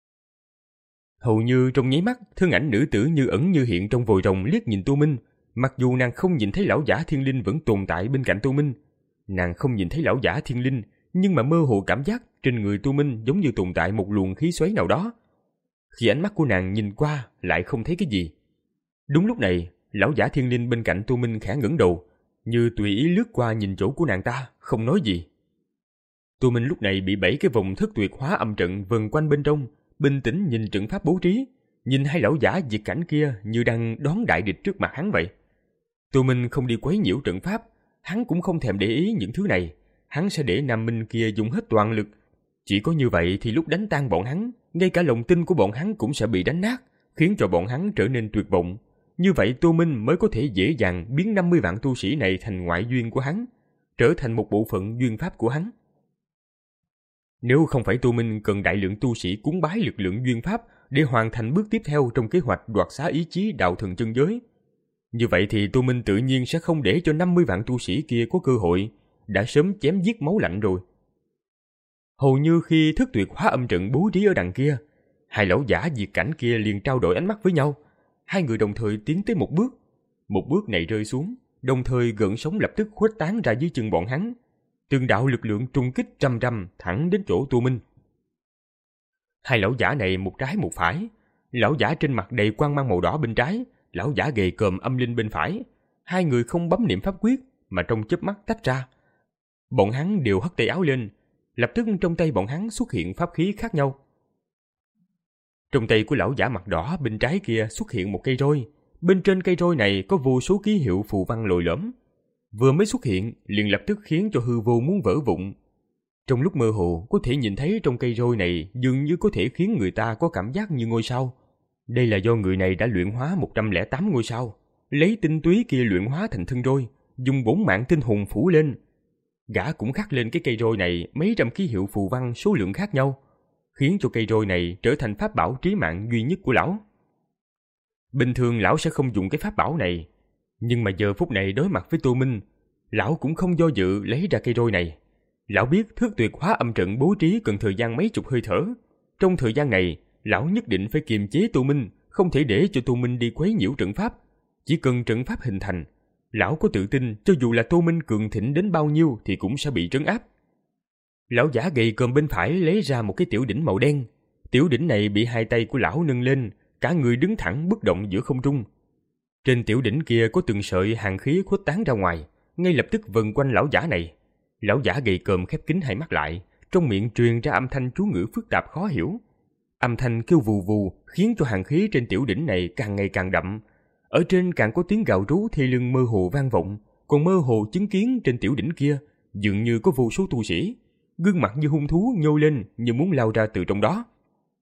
Hầu như trong nháy mắt, thân ảnh nữ tử như ẩn như hiện trong vòi rồng liếc nhìn Tô Minh. Mặc dù nàng không nhìn thấy lão giả thiên linh vẫn tồn tại bên cạnh Tô Minh, nàng không nhìn thấy lão giả thiên linh, nhưng mà mơ hồ cảm giác trên người Tô Minh giống như tồn tại một luồng khí xoáy nào đó. Khi ánh mắt của nàng nhìn qua lại không thấy cái gì. Đúng lúc này, lão giả thiên linh bên cạnh Tô Minh khẽ ngẩng đầu, như tùy ý lướt qua nhìn chỗ của nàng ta, không nói gì. Tô Minh lúc này bị bảy cái vòng thất tuyệt hóa âm trận vần quanh bên trong, bình tĩnh nhìn trận pháp bố trí, nhìn hai lão giả diệt cảnh kia như đang đón đại địch trước mặt hắn vậy. Tô Minh không đi quấy nhiễu trận pháp, hắn cũng không thèm để ý những thứ này, hắn sẽ để Nam Minh kia dùng hết toàn lực. Chỉ có như vậy thì lúc đánh tan bọn hắn, ngay cả lòng tin của bọn hắn cũng sẽ bị đánh nát, khiến cho bọn hắn trở nên tuyệt vọng. Như vậy Tô Minh mới có thể dễ dàng biến năm mươi vạn tu sĩ này thành ngoại duyên của hắn, trở thành một bộ phận duyên pháp của hắn. Nếu không phải Tô Minh cần đại lượng tu sĩ cúng bái lực lượng duyên pháp để hoàn thành bước tiếp theo trong kế hoạch đoạt xá ý chí đạo thần chân giới, như vậy thì Tô Minh tự nhiên sẽ không để cho năm mươi vạn tu sĩ kia có cơ hội, đã sớm chém giết máu lạnh rồi. Hầu như khi thức tuyệt hóa âm trận bố trí ở đằng kia, hai lão giả diệt cảnh kia liền trao đổi ánh mắt với nhau. Hai người đồng thời tiến tới một bước. Một bước này rơi xuống, đồng thời gợn sóng lập tức khuếch tán ra dưới chân bọn hắn. Từng đạo lực lượng trung kích trăm trăm thẳng đến chỗ Tô Minh. Hai lão giả này một trái một phải. Lão giả trên mặt đầy quang mang màu đỏ bên trái, lão giả gầy còm âm linh bên phải. Hai người không bấm niệm pháp quyết mà trong chớp mắt tách ra. Bọn hắn đều hất tay áo lên, lập tức trong tay bọn hắn xuất hiện pháp khí khác nhau. Trong tay của lão giả mặt đỏ bên trái kia xuất hiện một cây roi, bên trên cây roi này có vô số ký hiệu phù văn lồi lõm. Vừa mới xuất hiện liền lập tức khiến cho hư vô muốn vỡ vụn. Trong lúc mơ hồ có thể nhìn thấy trong cây roi này dường như có thể khiến người ta có cảm giác như ngôi sao. Đây là do người này đã luyện hóa một trăm lẻ tám ngôi sao, lấy tinh túy kia luyện hóa thành thân roi, dùng bốn mạng tinh hồn phủ lên. Gã cũng khắc lên cái cây roi này mấy trăm ký hiệu phù văn số lượng khác nhau, khiến cho cây roi này trở thành pháp bảo trí mạng duy nhất của lão. Bình thường lão sẽ không dùng cái pháp bảo này, nhưng mà giờ phút này đối mặt với Tô Minh, Lão cũng không do dự lấy ra cây roi này. Lão biết thước tuyệt hóa âm trận bố trí cần thời gian mấy chục hơi thở. Trong thời gian này, lão nhất định phải kiềm chế Tô Minh, không thể để cho Tô Minh đi quấy nhiễu trận pháp. Chỉ cần trận pháp hình thành, lão có tự tin cho dù là Tô Minh cường thịnh đến bao nhiêu thì cũng sẽ bị trấn áp. Lão giả gầy còm bên phải lấy ra một cái tiểu đỉnh màu đen. Tiểu đỉnh này bị hai tay của lão nâng lên, cả người đứng thẳng bất động giữa không trung. Trên tiểu đỉnh kia có từng sợi hàn khí khuếch tán ra ngoài, ngay lập tức vần quanh lão giả này. Lão giả gầy còm khép kín hai mắt lại, trong miệng truyền ra âm thanh chú ngữ phức tạp khó hiểu. Âm thanh kêu vù vù khiến cho hàn khí trên tiểu đỉnh này càng ngày càng đậm. Ở trên càng có tiếng gào rú thê lương mơ hồ vang vọng, còn mơ hồ chứng kiến trên tiểu đỉnh kia dường như có vô số tu sĩ, gương mặt như hung thú nhô lên như muốn lao ra từ trong đó.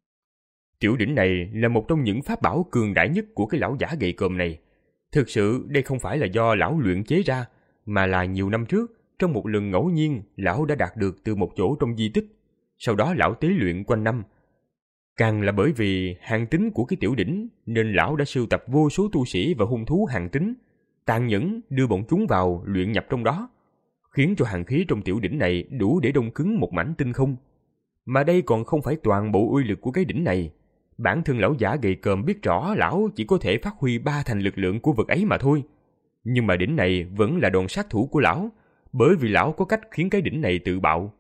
Tiểu đỉnh này là một trong những pháp bảo cường đại nhất của cái lão giả gầy còm này. Thực sự đây không phải là do lão luyện chế ra, mà là nhiều năm trước, trong một lần ngẫu nhiên, lão đã đạt được từ một chỗ trong di tích. Sau đó lão tế luyện quanh năm. Càng là bởi vì hàn tính của cái tiểu đỉnh, nên lão đã sưu tập vô số tu sĩ và hung thú hàn tính, tàn nhẫn đưa bọn chúng vào luyện nhập trong đó, khiến cho hàn khí trong tiểu đỉnh này đủ để đông cứng một mảnh tinh không. Mà đây còn không phải toàn bộ uy lực của cái đỉnh này. Bản thân lão giả gầy còm biết rõ lão chỉ có thể phát huy ba thành lực lượng của vật ấy mà thôi. Nhưng mà đỉnh này vẫn là đòn sát thủ của lão, bởi vì lão có cách khiến cái đỉnh này tự bạo.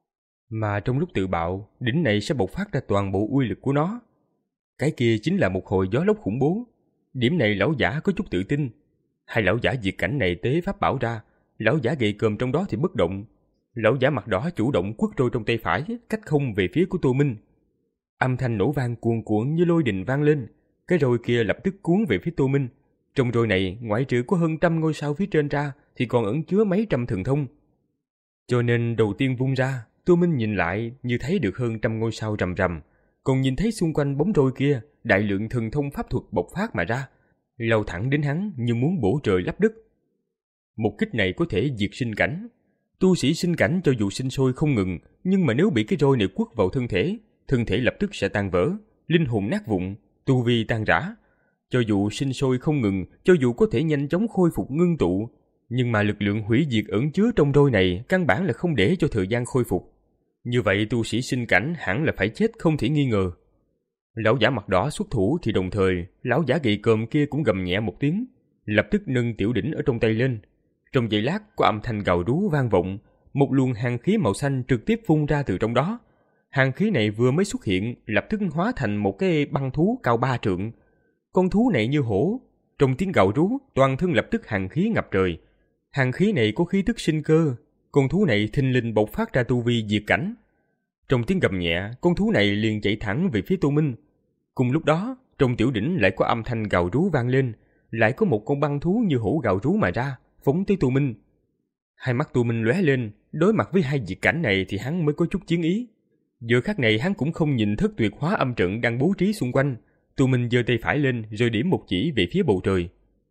Mà trong lúc tự bạo, đỉnh này sẽ bộc phát ra toàn bộ uy lực của nó. Cái kia chính là một hồi gió lốc khủng bố. Điểm này lão giả có chút tự tin. Hai lão giả diệt cảnh này tế pháp bảo ra, lão giả gầy còm trong đó thì bất động. Lão giả mặt đỏ chủ động quất roi trong tay phải, cách không về phía của Tô Minh. Âm thanh nổ vang cuồn cuộn như lôi đình vang lên, cái roi kia lập tức cuốn về phía Tô Minh. Trong roi này, ngoại trừ có hơn trăm ngôi sao phía trên ra, thì còn ẩn chứa mấy trăm thần thông. Cho nên đầu tiên vung ra, Tô Minh nhìn lại như thấy được hơn trăm ngôi sao rầm rầm, còn nhìn thấy xung quanh bóng roi kia, đại lượng thần thông pháp thuật bộc phát mà ra, lao thẳng đến hắn như muốn bổ trời lấp đất. Một kích này có thể diệt sinh cảnh. Tu sĩ sinh cảnh cho dù sinh sôi không ngừng, nhưng mà nếu bị cái roi này quất vào thân thể, thân thể lập tức sẽ tan vỡ, linh hồn nát vụn, tu vi tan rã. Cho dù sinh sôi không ngừng, cho dù có thể nhanh chóng khôi phục ngưng tụ, nhưng mà lực lượng hủy diệt ẩn chứa trong roi này căn bản là không để cho thời gian khôi phục. Như vậy tu sĩ sinh cảnh hẳn là phải chết không thể nghi ngờ. Lão giả mặt đỏ xuất thủ thì đồng thời, lão giả gầy còm kia cũng gầm nhẹ một tiếng, lập tức nâng tiểu đỉnh ở trong tay lên. Trong giây lát có âm thanh gào rú vang vọng, một luồng hàn khí màu xanh trực tiếp phun ra từ trong đó. Hàn khí này vừa mới xuất hiện, lập tức hóa thành một cái băng thú cao ba trượng. Con thú này như hổ, trong tiếng gào rú, toàn thân lập tức hàn khí ngập trời. Hàn khí này có khí tức sinh cơ, con thú này thình lình bộc phát ra tu vi diệt cảnh. Trong tiếng gầm nhẹ, con thú này liền chạy thẳng về phía Tô Minh. Cùng lúc đó, trong tiểu đỉnh lại có âm thanh gào rú vang lên, lại có một con băng thú như hổ gào rú mà ra, phóng tới Tô Minh. Hai mắt Tô Minh lóe lên, đối mặt với hai diệt cảnh này thì hắn mới có chút chiến ý. Giờ khắc này hắn cũng không nhìn thất tuyệt hóa âm trận đang bố trí xung quanh. Tô Minh giơ tay phải lên rồi điểm một chỉ về phía bầu trời.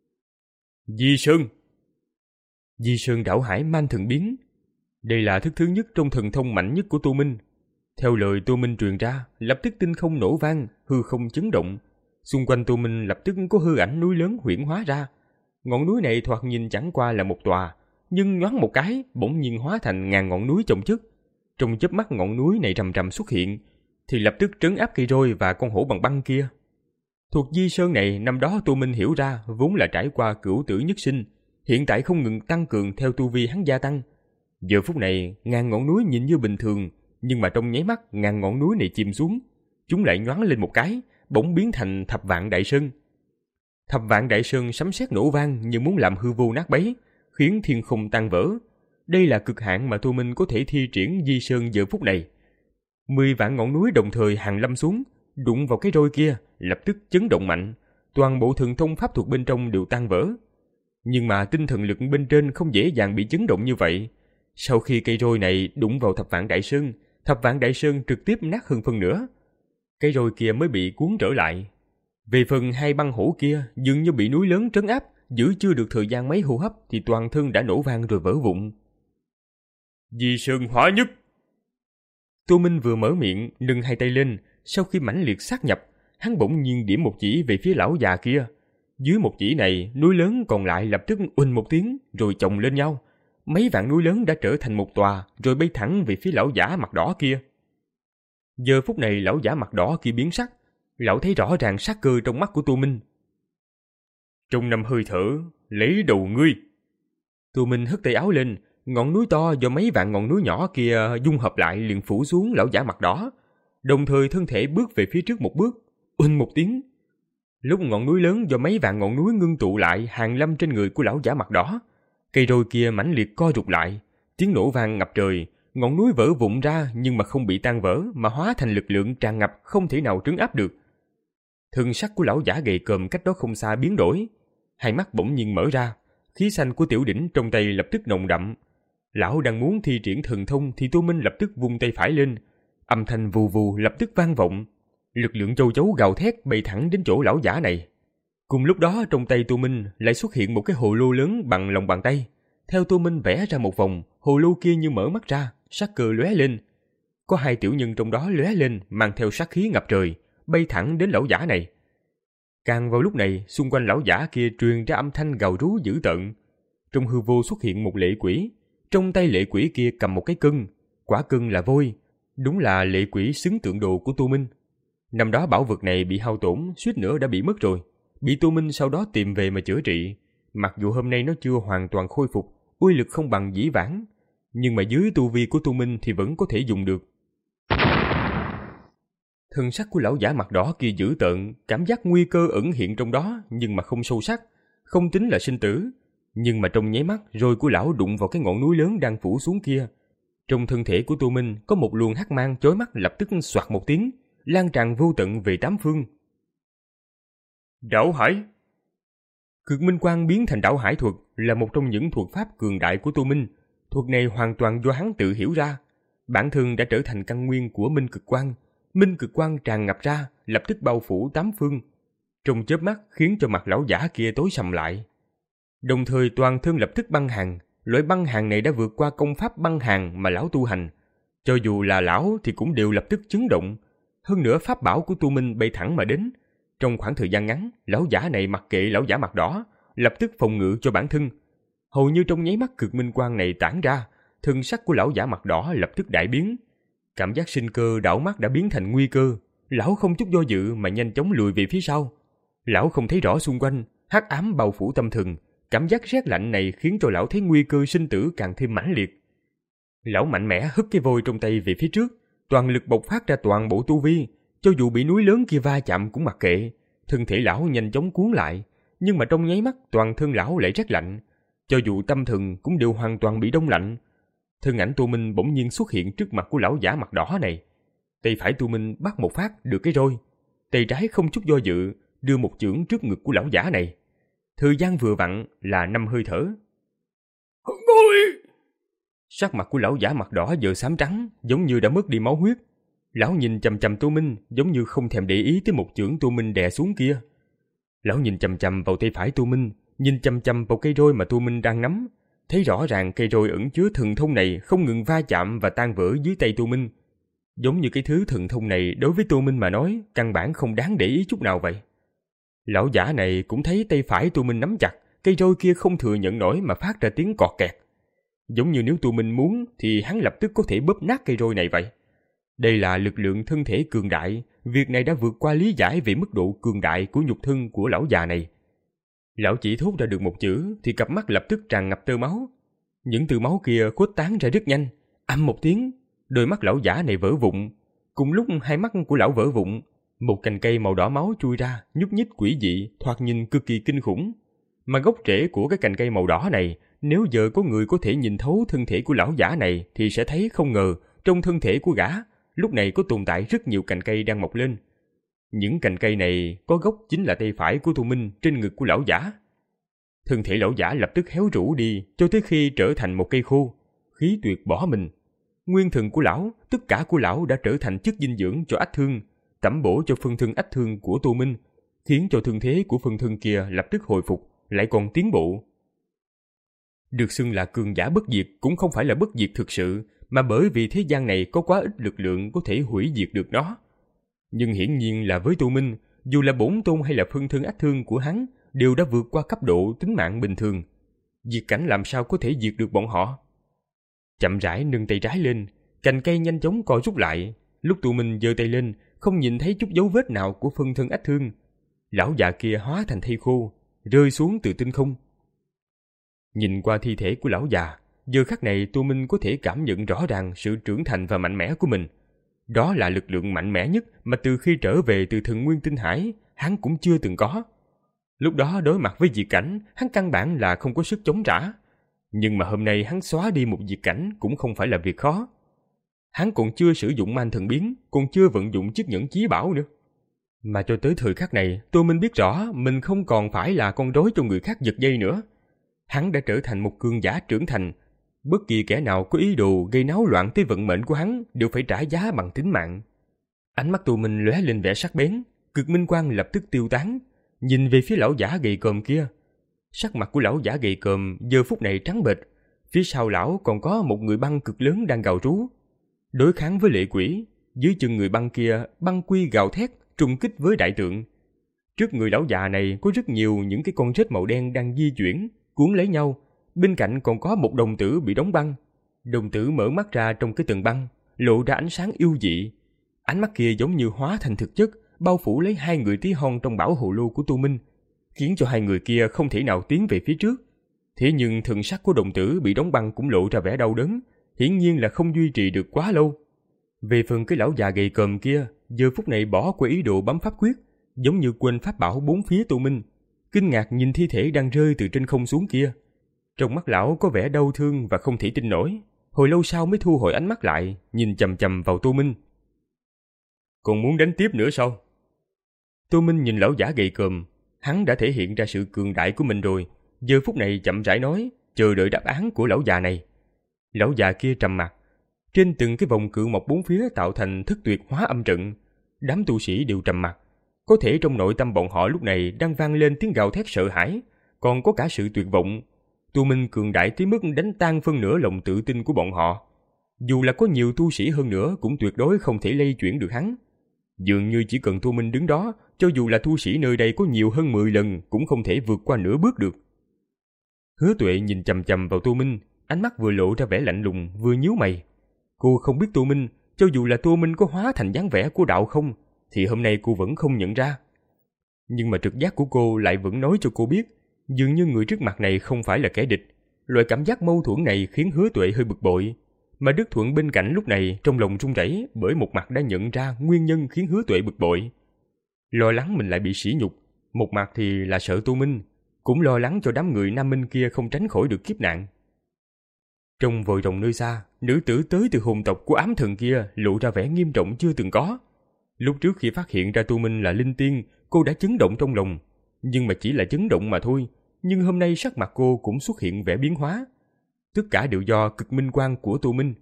Di Sơn. Di Sơn đảo hải man thần biến. Đây là thức thứ nhất trong thần thông mạnh nhất của Tô Minh. Theo lời Tô Minh truyền ra, lập tức tinh không nổ vang, hư không chấn động. Xung quanh Tô Minh lập tức có hư ảnh núi lớn huyễn hóa ra. Ngọn núi này thoạt nhìn chẳng qua là một tòa, nhưng nhoáng một cái, bỗng nhiên hóa thành ngàn ngọn núi chồng chất. Trong chớp mắt ngọn núi này rầm rầm xuất hiện, thì lập tức trấn áp cây roi và con hổ bằng băng kia. Thuộc Di Sơn này năm đó Tô Minh hiểu ra vốn là trải qua cửu tử nhất sinh, hiện tại không ngừng tăng cường theo tu vi hắn gia tăng. Giờ phút này ngàn ngọn núi nhìn như bình thường, nhưng mà trong nháy mắt ngàn ngọn núi này chìm xuống, chúng lại nhoáng lên một cái, bỗng biến thành thập vạn đại sơn. Thập vạn đại sơn sấm sét nổ vang như muốn làm hư vô nát bấy, khiến thiên không tan vỡ. Đây là cực hạn mà Tô Minh có thể thi triển Di Sơn giờ phút này. Mười vạn ngọn núi đồng thời hàng lâm xuống, đụng vào cái roi kia, lập tức chấn động mạnh, toàn bộ thần thông pháp thuật bên trong đều tan vỡ. Nhưng mà tinh thần lực bên trên không dễ dàng bị chấn động như vậy. Sau khi cây roi này đụng vào thập vạn đại sơn, thập vạn đại sơn trực tiếp nát hơn phân nửa. Cây roi kia mới bị cuốn trở lại. Về phần hai băng hổ kia, dường như bị núi lớn trấn áp, giữ chưa được thời gian mấy hô hấp thì toàn thân đã nổ vang rồi vỡ vụn. Di Sơn hỏa nhất. Tô Minh vừa mở miệng, nâng hai tay lên, sau khi mãnh liệt sát nhập, hắn bỗng nhiên điểm một chỉ về phía lão già kia. Dưới một chỉ này, núi lớn còn lại lập tức uỳnh một tiếng rồi chồng lên nhau. mấy vạn núi lớn đã trở thành một tòa rồi bay thẳng về phía lão giả mặt đỏ kia. Giờ phút này lão giả mặt đỏ kia biến sắc, lão thấy rõ ràng sát cơ trong mắt của Tô Minh. Trong năm hơi thở, lấy đầu ngươi. Tô Minh hất tay áo lên, ngọn núi to do mấy vạn ngọn núi nhỏ kia dung hợp lại liền phủ xuống lão giả mặt đỏ, đồng thời thân thể bước về phía trước một bước, uỳnh một tiếng. Lúc ngọn núi lớn do mấy vạn ngọn núi ngưng tụ lại hàng lâm trên người của lão giả mặt đỏ, cây roi kia mãnh liệt co rụt lại, tiếng nổ vang ngập trời, ngọn núi vỡ vụn ra nhưng mà không bị tan vỡ mà hóa thành lực lượng tràn ngập không thể nào trấn áp được. Thân sắc của lão giả gầy còm cách đó không xa biến đổi, hai mắt bỗng nhiên mở ra, khí xanh của tiểu đỉnh trong tay lập tức nồng đậm. Lão đang muốn thi triển thần thông thì Tô Minh lập tức vung tay phải lên, âm thanh vù vù lập tức vang vọng, lực lượng châu chấu gào thét bay thẳng đến chỗ lão giả này. Cùng lúc đó trong tay Tô Minh lại xuất hiện một cái hồ lô lớn bằng lòng bàn tay. Theo Tô Minh vẽ ra một vòng, hồ lô kia như mở mắt ra, sắc cơ lóe lên. Có hai tiểu nhân trong đó lóe lên mang theo sát khí ngập trời, bay thẳng đến lão giả này. Càng vào lúc này, xung quanh lão giả kia truyền ra âm thanh gào rú dữ tợn. Trong hư vô xuất hiện một lệ quỷ, trong tay lệ quỷ kia cầm một cái cân, quả cân là vôi, đúng là lệ quỷ xứng tượng đồ của Tô Minh. Năm đó bảo vật này bị hao tổn, suýt nữa đã bị mất rồi, bị Tô Minh sau đó tìm về mà chữa trị. Mặc dù hôm nay nó chưa hoàn toàn khôi phục, uy lực không bằng dĩ vãng, nhưng mà dưới tu vi của Tô Minh thì vẫn có thể dùng được. Thân sắc của lão giả mặt đỏ kia dữ tợn, cảm giác nguy cơ ẩn hiện trong đó nhưng mà không sâu sắc, không tính là sinh tử. Nhưng mà trong nháy mắt, roi của lão đụng vào cái ngọn núi lớn đang phủ xuống kia. Trong thân thể của Tô Minh có một luồng hắc mang chói mắt lập tức xoạt một tiếng, lan tràn vô tận về tám phương. Đảo hải. Cực Minh Quang biến thành đảo hải thuật là một trong những thuật pháp cường đại của Tô Minh. Thuật này hoàn toàn do hắn tự hiểu ra. Bản thân đã trở thành căn nguyên của Minh Cực Quang. Minh Cực Quang tràn ngập ra, lập tức bao phủ tám phương. Trong chớp mắt khiến cho mặt lão giả kia tối sầm lại. Đồng thời toàn thân lập tức băng hàn. Loại băng hàn này đã vượt qua công pháp băng hàn mà lão tu hành. Cho dù là lão thì cũng đều lập tức chấn động. Hơn nữa pháp bảo của Tô Minh bay thẳng mà đến. Trong khoảng thời gian ngắn, lão giả này mặc kệ lão giả mặt đỏ, lập tức phòng ngự cho bản thân. Hầu như trong nháy mắt cực minh quang này tản ra, thân sắc của lão giả mặt đỏ lập tức đại biến. Cảm giác sinh cơ đảo mắt đã biến thành nguy cơ. Lão không chút do dự mà nhanh chóng lùi về phía sau. Lão không thấy rõ xung quanh, hắc ám bao phủ tâm thần. Cảm giác rét lạnh này khiến cho lão thấy nguy cơ sinh tử càng thêm mãnh liệt. Lão mạnh mẽ hất cái vôi trong tay về phía trước, toàn lực bộc phát ra toàn bộ tu vi. Cho dù bị núi lớn kia va chạm cũng mặc kệ. Thân thể lão nhanh chóng cuốn lại, nhưng mà trong nháy mắt toàn thân lão lại rét lạnh. Cho dù tâm thần cũng đều hoàn toàn bị đông lạnh. Thân ảnh Tô Minh bỗng nhiên xuất hiện trước mặt của lão giả mặt đỏ này. Tay phải Tô Minh bắt một phát được cái roi, tay trái không chút do dự đưa một chưởng trước ngực của lão giả này. Thời gian vừa vặn là năm hơi thở.
Ngươi!
Sắc mặt của lão giả mặt đỏ giờ xám trắng, giống như đã mất đi máu huyết. Lão nhìn chằm chằm Tô Minh, giống như không thèm để ý tới một chưởng Tô Minh đè xuống kia. Lão nhìn chằm chằm vào tay phải Tô Minh, nhìn chằm chằm vào cây roi mà Tô Minh đang nắm, thấy rõ ràng cây roi ẩn chứa thần thông này không ngừng va chạm và tan vỡ dưới tay Tô Minh. Giống như cái thứ thần thông này đối với Tô Minh mà nói, căn bản không đáng để ý chút nào vậy. Lão giả này cũng thấy tay phải Tô Minh nắm chặt, cây roi kia không thừa nhận nổi mà phát ra tiếng cọt kẹt. Giống như nếu Tô Minh muốn thì hắn lập tức có thể bóp nát cây roi này vậy. Đây là lực lượng thân thể cường đại, việc này đã vượt qua lý giải về mức độ cường đại của nhục thân của lão già này. Lão chỉ thốt ra được một chữ thì cặp mắt lập tức tràn ngập tơ máu. Những tơ máu kia khuếch tán ra rất nhanh, ầm một tiếng, đôi mắt lão giả này vỡ vụn. Cùng lúc hai mắt của lão vỡ vụn, một cành cây màu đỏ máu chui ra, nhúc nhích quỷ dị, thoạt nhìn cực kỳ kinh khủng. Mà gốc rễ của cái cành cây màu đỏ này, nếu giờ có người có thể nhìn thấu thân thể của lão giả này thì sẽ thấy không ngờ trong thân thể của gã lúc này có tồn tại rất nhiều cành cây đang mọc lên. Những cành cây này có gốc chính là tay phải của Tô Minh trên ngực của lão giả. Thân thể lão giả lập tức héo rũ đi cho tới khi trở thành một cây khô, khí tuyệt bỏ mình. Nguyên thần của lão, tất cả của lão đã trở thành chất dinh dưỡng cho ách thương, tẩm bổ cho phân thân ách thương của Tô Minh, khiến cho thân thế của phân thân kia lập tức hồi phục, lại còn tiến bộ. Được xưng là cường giả bất diệt cũng không phải là bất diệt thực sự, mà bởi vì thế gian này có quá ít lực lượng có thể hủy diệt được nó. Nhưng hiển nhiên là với Tô Minh, dù là bổn tôn hay là phân thân ách thương của hắn đều đã vượt qua cấp độ tính mạng bình thường. Diệt cảnh làm sao có thể diệt được bọn họ? Chậm rãi nâng tay trái lên, cành cây nhanh chóng co rút lại. Lúc Tô Minh giơ tay lên, không nhìn thấy chút dấu vết nào của phân thân ách thương. Lão già kia hóa thành thây khô, rơi xuống từ tinh không. Nhìn qua thi thể của lão già, giờ khắc này Tô Minh có thể cảm nhận rõ ràng sự trưởng thành và mạnh mẽ của mình. Đó là lực lượng mạnh mẽ nhất mà từ khi trở về từ Thần Nguyên Tinh Hải, hắn cũng chưa từng có. Lúc đó đối mặt với diệt cảnh, hắn căn bản là không có sức chống trả. Nhưng mà hôm nay hắn xóa đi một diệt cảnh cũng không phải là việc khó. Hắn còn chưa sử dụng man thần biến, còn chưa vận dụng chiếc nhẫn chí bảo nữa. Mà cho tới thời khắc này, Tô Minh biết rõ mình không còn phải là con rối cho người khác giật dây nữa. Hắn đã trở thành một cường giả trưởng thành. Bất kỳ kẻ nào có ý đồ gây náo loạn tới vận mệnh của hắn đều phải trả giá bằng tính mạng. Ánh mắt Tô Minh lóe lên vẻ sắc bén, cực minh quang lập tức tiêu tán, nhìn về phía lão giả gầy còm kia. Sắc mặt của lão giả gầy còm giờ phút này trắng bệch, phía sau lão còn có một người băng cực lớn đang gào rú. Đối kháng với lệ quỷ, dưới chân người băng kia băng quy gào thét trùng kích với đại tượng. Trước người lão già này có rất nhiều những cái con rết màu đen đang di chuyển, cuốn lấy nhau. Bên cạnh còn có một đồng tử bị đóng băng. Đồng tử mở mắt ra trong cái tầng băng, lộ ra ánh sáng yêu dị. Ánh mắt kia giống như hóa thành thực chất, bao phủ lấy hai người tí hon trong bảo hộ lô của Tô Minh, khiến cho hai người kia không thể nào tiến về phía trước. Thế nhưng thần sắc của đồng tử bị đóng băng cũng lộ ra vẻ đau đớn, hiển nhiên là không duy trì được quá lâu. Về phần cái lão già gầy còm kia, giờ phút này bỏ qua ý đồ bấm pháp quyết, giống như quên pháp bảo bốn phía Tô Minh, kinh ngạc nhìn thi thể đang rơi từ trên không xuống kia. Trong mắt lão có vẻ đau thương và không thể tin nổi, hồi lâu sau mới thu hồi ánh mắt lại, nhìn chằm chằm vào Tô Minh. Còn muốn đánh tiếp nữa sao? Tô Minh nhìn lão giả gầy còm, hắn đã thể hiện ra sự cường đại của mình rồi, giờ phút này chậm rãi nói, chờ đợi đáp án của lão già này. Lão già kia trầm mặc, trên từng cái vòng cự mộc bốn phía tạo thành thất tuyệt hóa âm trận. Đám tu sĩ đều trầm mặc, có thể trong nội tâm bọn họ lúc này đang vang lên tiếng gào thét sợ hãi, còn có cả sự tuyệt vọng. Tô Minh cường đại tới mức đánh tan phân nửa lòng tự tin của bọn họ. Dù là có nhiều tu sĩ hơn nữa cũng tuyệt đối không thể lay chuyển được hắn. Dường như chỉ cần Tô Minh đứng đó, cho dù là tu sĩ nơi đây có nhiều hơn mười lần cũng không thể vượt qua nửa bước được. Hứa Tuệ nhìn chằm chằm vào Tô Minh, ánh mắt vừa lộ ra vẻ lạnh lùng vừa nhíu mày. Cô không biết Tô Minh, cho dù là Tô Minh có hóa thành dáng vẻ của đạo không, thì hôm nay cô vẫn không nhận ra. Nhưng mà trực giác của cô lại vẫn nói cho cô biết, dường như người trước mặt này không phải là kẻ địch. Loại cảm giác mâu thuẫn này khiến Hứa Tuệ hơi bực bội. Mà Đức Thuận bên cạnh lúc này trong lòng run rẩy, bởi một mặt đã nhận ra nguyên nhân khiến Hứa Tuệ bực bội. Lo lắng mình lại bị sỉ nhục, một mặt thì là sợ Tô Minh, cũng lo lắng cho đám người Nam Minh kia không tránh khỏi được kiếp nạn. Trong vòi rồng nơi xa, nữ tử tới từ hồn tộc của ám thần kia lộ ra vẻ nghiêm trọng chưa từng có. Lúc trước khi phát hiện ra Tô Minh là linh tiên, cô đã chấn động trong lòng, nhưng mà chỉ là chấn động mà thôi. Nhưng hôm nay sắc mặt cô cũng xuất hiện vẻ biến hóa. Tất cả đều do cực minh quang của Tô Minh.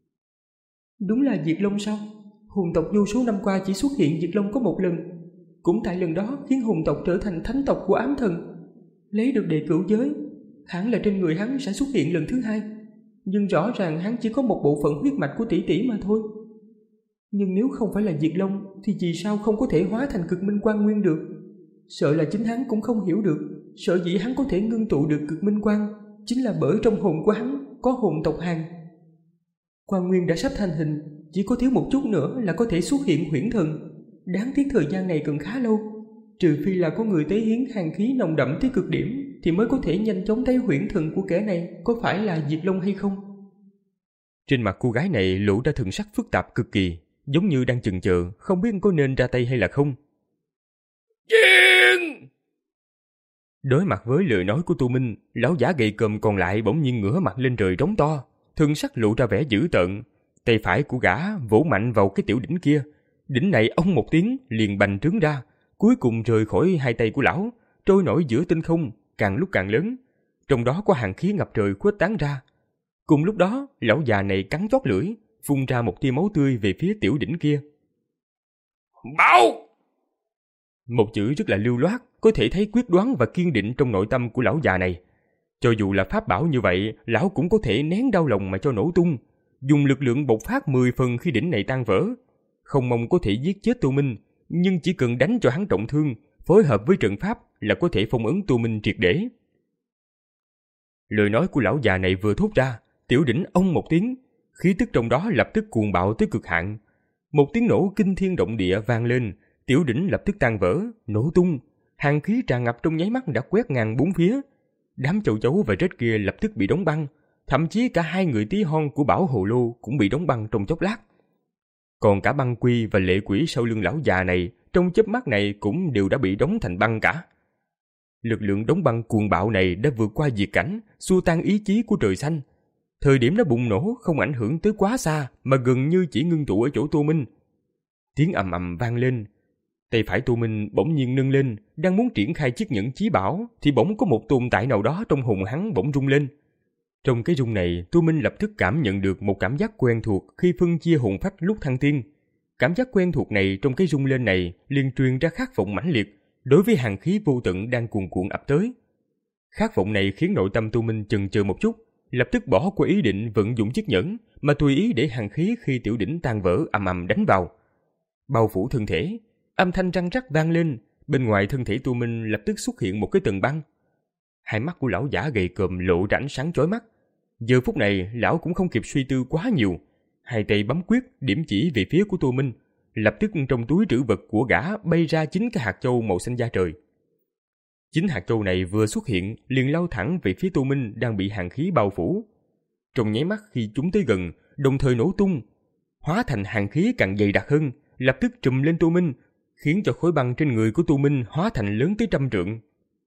Đúng là Diệt Long sao? Hồn tộc vô số năm qua chỉ xuất hiện Diệt Long có một lần. Cũng tại lần đó khiến hồn tộc trở thành thánh tộc của ám thần, lấy được đệ cửu giới. Hẳn là trên người hắn sẽ xuất hiện lần thứ hai. Nhưng rõ ràng hắn chỉ có một bộ phận huyết mạch của tỷ tỷ mà thôi. Nhưng nếu không phải là Diệt Long thì vì sao không có thể hóa thành cực minh quang nguyên được? Sợ là chính hắn cũng không hiểu được. Sợ dĩ hắn có thể ngưng tụ được cực minh quang chính là bởi trong hồn của hắn có hồn tộc Hàn. Quang nguyên đã sắp thành hình, chỉ có thiếu một chút nữa là có thể xuất hiện huyễn thần. Đáng tiếc thời gian này cần khá lâu. Trừ phi là có người tế hiến hàn khí nồng đậm tới cực điểm thì mới có thể nhanh chóng thấy huyễn thần của kẻ này có phải là Diệt Long hay không.
Trên mặt cô gái này lộ ra thần sắc phức tạp cực kỳ, giống như đang chần chờ, không biết có nên ra tay hay là không.
Chiến!
Đối mặt với lời nói của Tô Minh, lão giả gầy còm còn lại bỗng nhiên ngửa mặt lên trời rống to, thân sắc lộ ra vẻ dữ tợn. Tay phải của gã vỗ mạnh vào cái tiểu đỉnh kia, đỉnh này ông một tiếng liền bành trướng ra, cuối cùng rời khỏi hai tay của lão, trôi nổi giữa tinh không, càng lúc càng lớn. Trong đó có hàn khí ngập trời khuếch tán ra. Cùng lúc đó, lão già này cắn chót lưỡi, phun ra một tia máu tươi về phía tiểu đỉnh kia.
Bảo!
Một chữ rất là lưu loát, có thể thấy quyết đoán và kiên định trong nội tâm của lão già này. Cho dù là pháp bảo như vậy, lão cũng có thể nén đau lòng mà cho nổ tung, dùng lực lượng bộc phát mười phần khi đỉnh này tan vỡ. Không mong có thể giết chết Tô Minh, nhưng chỉ cần đánh cho hắn trọng thương, phối hợp với trận pháp là có thể phong ấn Tô Minh triệt để. Lời nói của lão già này vừa thốt ra, Tiểu Đỉnh ông một tiếng, khí tức trong đó lập tức cuồng bạo tới cực hạn. Một tiếng nổ kinh thiên động địa vang lên, Tiểu Đỉnh lập tức tan vỡ, nổ tung, hàn khí tràn ngập trong nháy mắt đã quét ngang bốn phía. Đám châu chấu và rết kia lập tức bị đóng băng, thậm chí cả hai người tí hon của Bảo Hồ Lô cũng bị đóng băng trong chốc lát. Còn cả băng quy và lệ quỷ sau lưng lão già này trong chớp mắt này cũng đều đã bị đóng thành băng cả. Lực lượng đóng băng cuồng bạo này đã vượt qua diệt cảnh, xua tan ý chí của trời xanh. Thời điểm nó bùng nổ không ảnh hưởng tới quá xa mà gần như chỉ ngưng tụ ở chỗ Tô Minh. Tiếng ầm ầm vang lên, tay phải Tô Minh bỗng nhiên nâng lên, đang muốn triển khai chiếc nhẫn chí bảo thì bỗng có một tồn tại nào đó trong hồn hắn bỗng rung lên. Trong cái rung này, Tô Minh lập tức cảm nhận được một cảm giác quen thuộc khi phân chia hồn phách lúc thăng tiên. Cảm giác quen thuộc này trong cái rung lên này liền truyền ra khát vọng mãnh liệt đối với hàn khí vô tận đang cuồn cuộn ập tới. Khát vọng này khiến nội tâm Tô Minh chần chừ một chút, lập tức bỏ qua ý định vận dụng chiếc nhẫn mà tùy ý để hàn khí khi Tiểu Đỉnh tan vỡ ầm ầm đánh vào, bao phủ thân thể. Âm thanh răng rắc vang lên, bên ngoài thân thể Tô Minh lập tức xuất hiện một cái tầng băng. Hai mắt của lão giả gầy còm lộ ra ánh sáng chói mắt. Giờ phút này lão cũng không kịp suy tư quá nhiều, hai tay bấm quyết điểm chỉ về phía của Tô Minh, lập tức trong túi trữ vật của gã bay ra chín cái hạt châu màu xanh da trời. Chín hạt châu này vừa xuất hiện liền lao thẳng về phía Tô Minh đang bị hàn khí bao phủ. Trong nháy mắt khi chúng tới gần, đồng thời nổ tung, hóa thành hàn khí càng dày đặc hơn, lập tức trùm lên Tô Minh, khiến cho khối băng trên người của Tô Minh hóa thành lớn tới trăm trượng.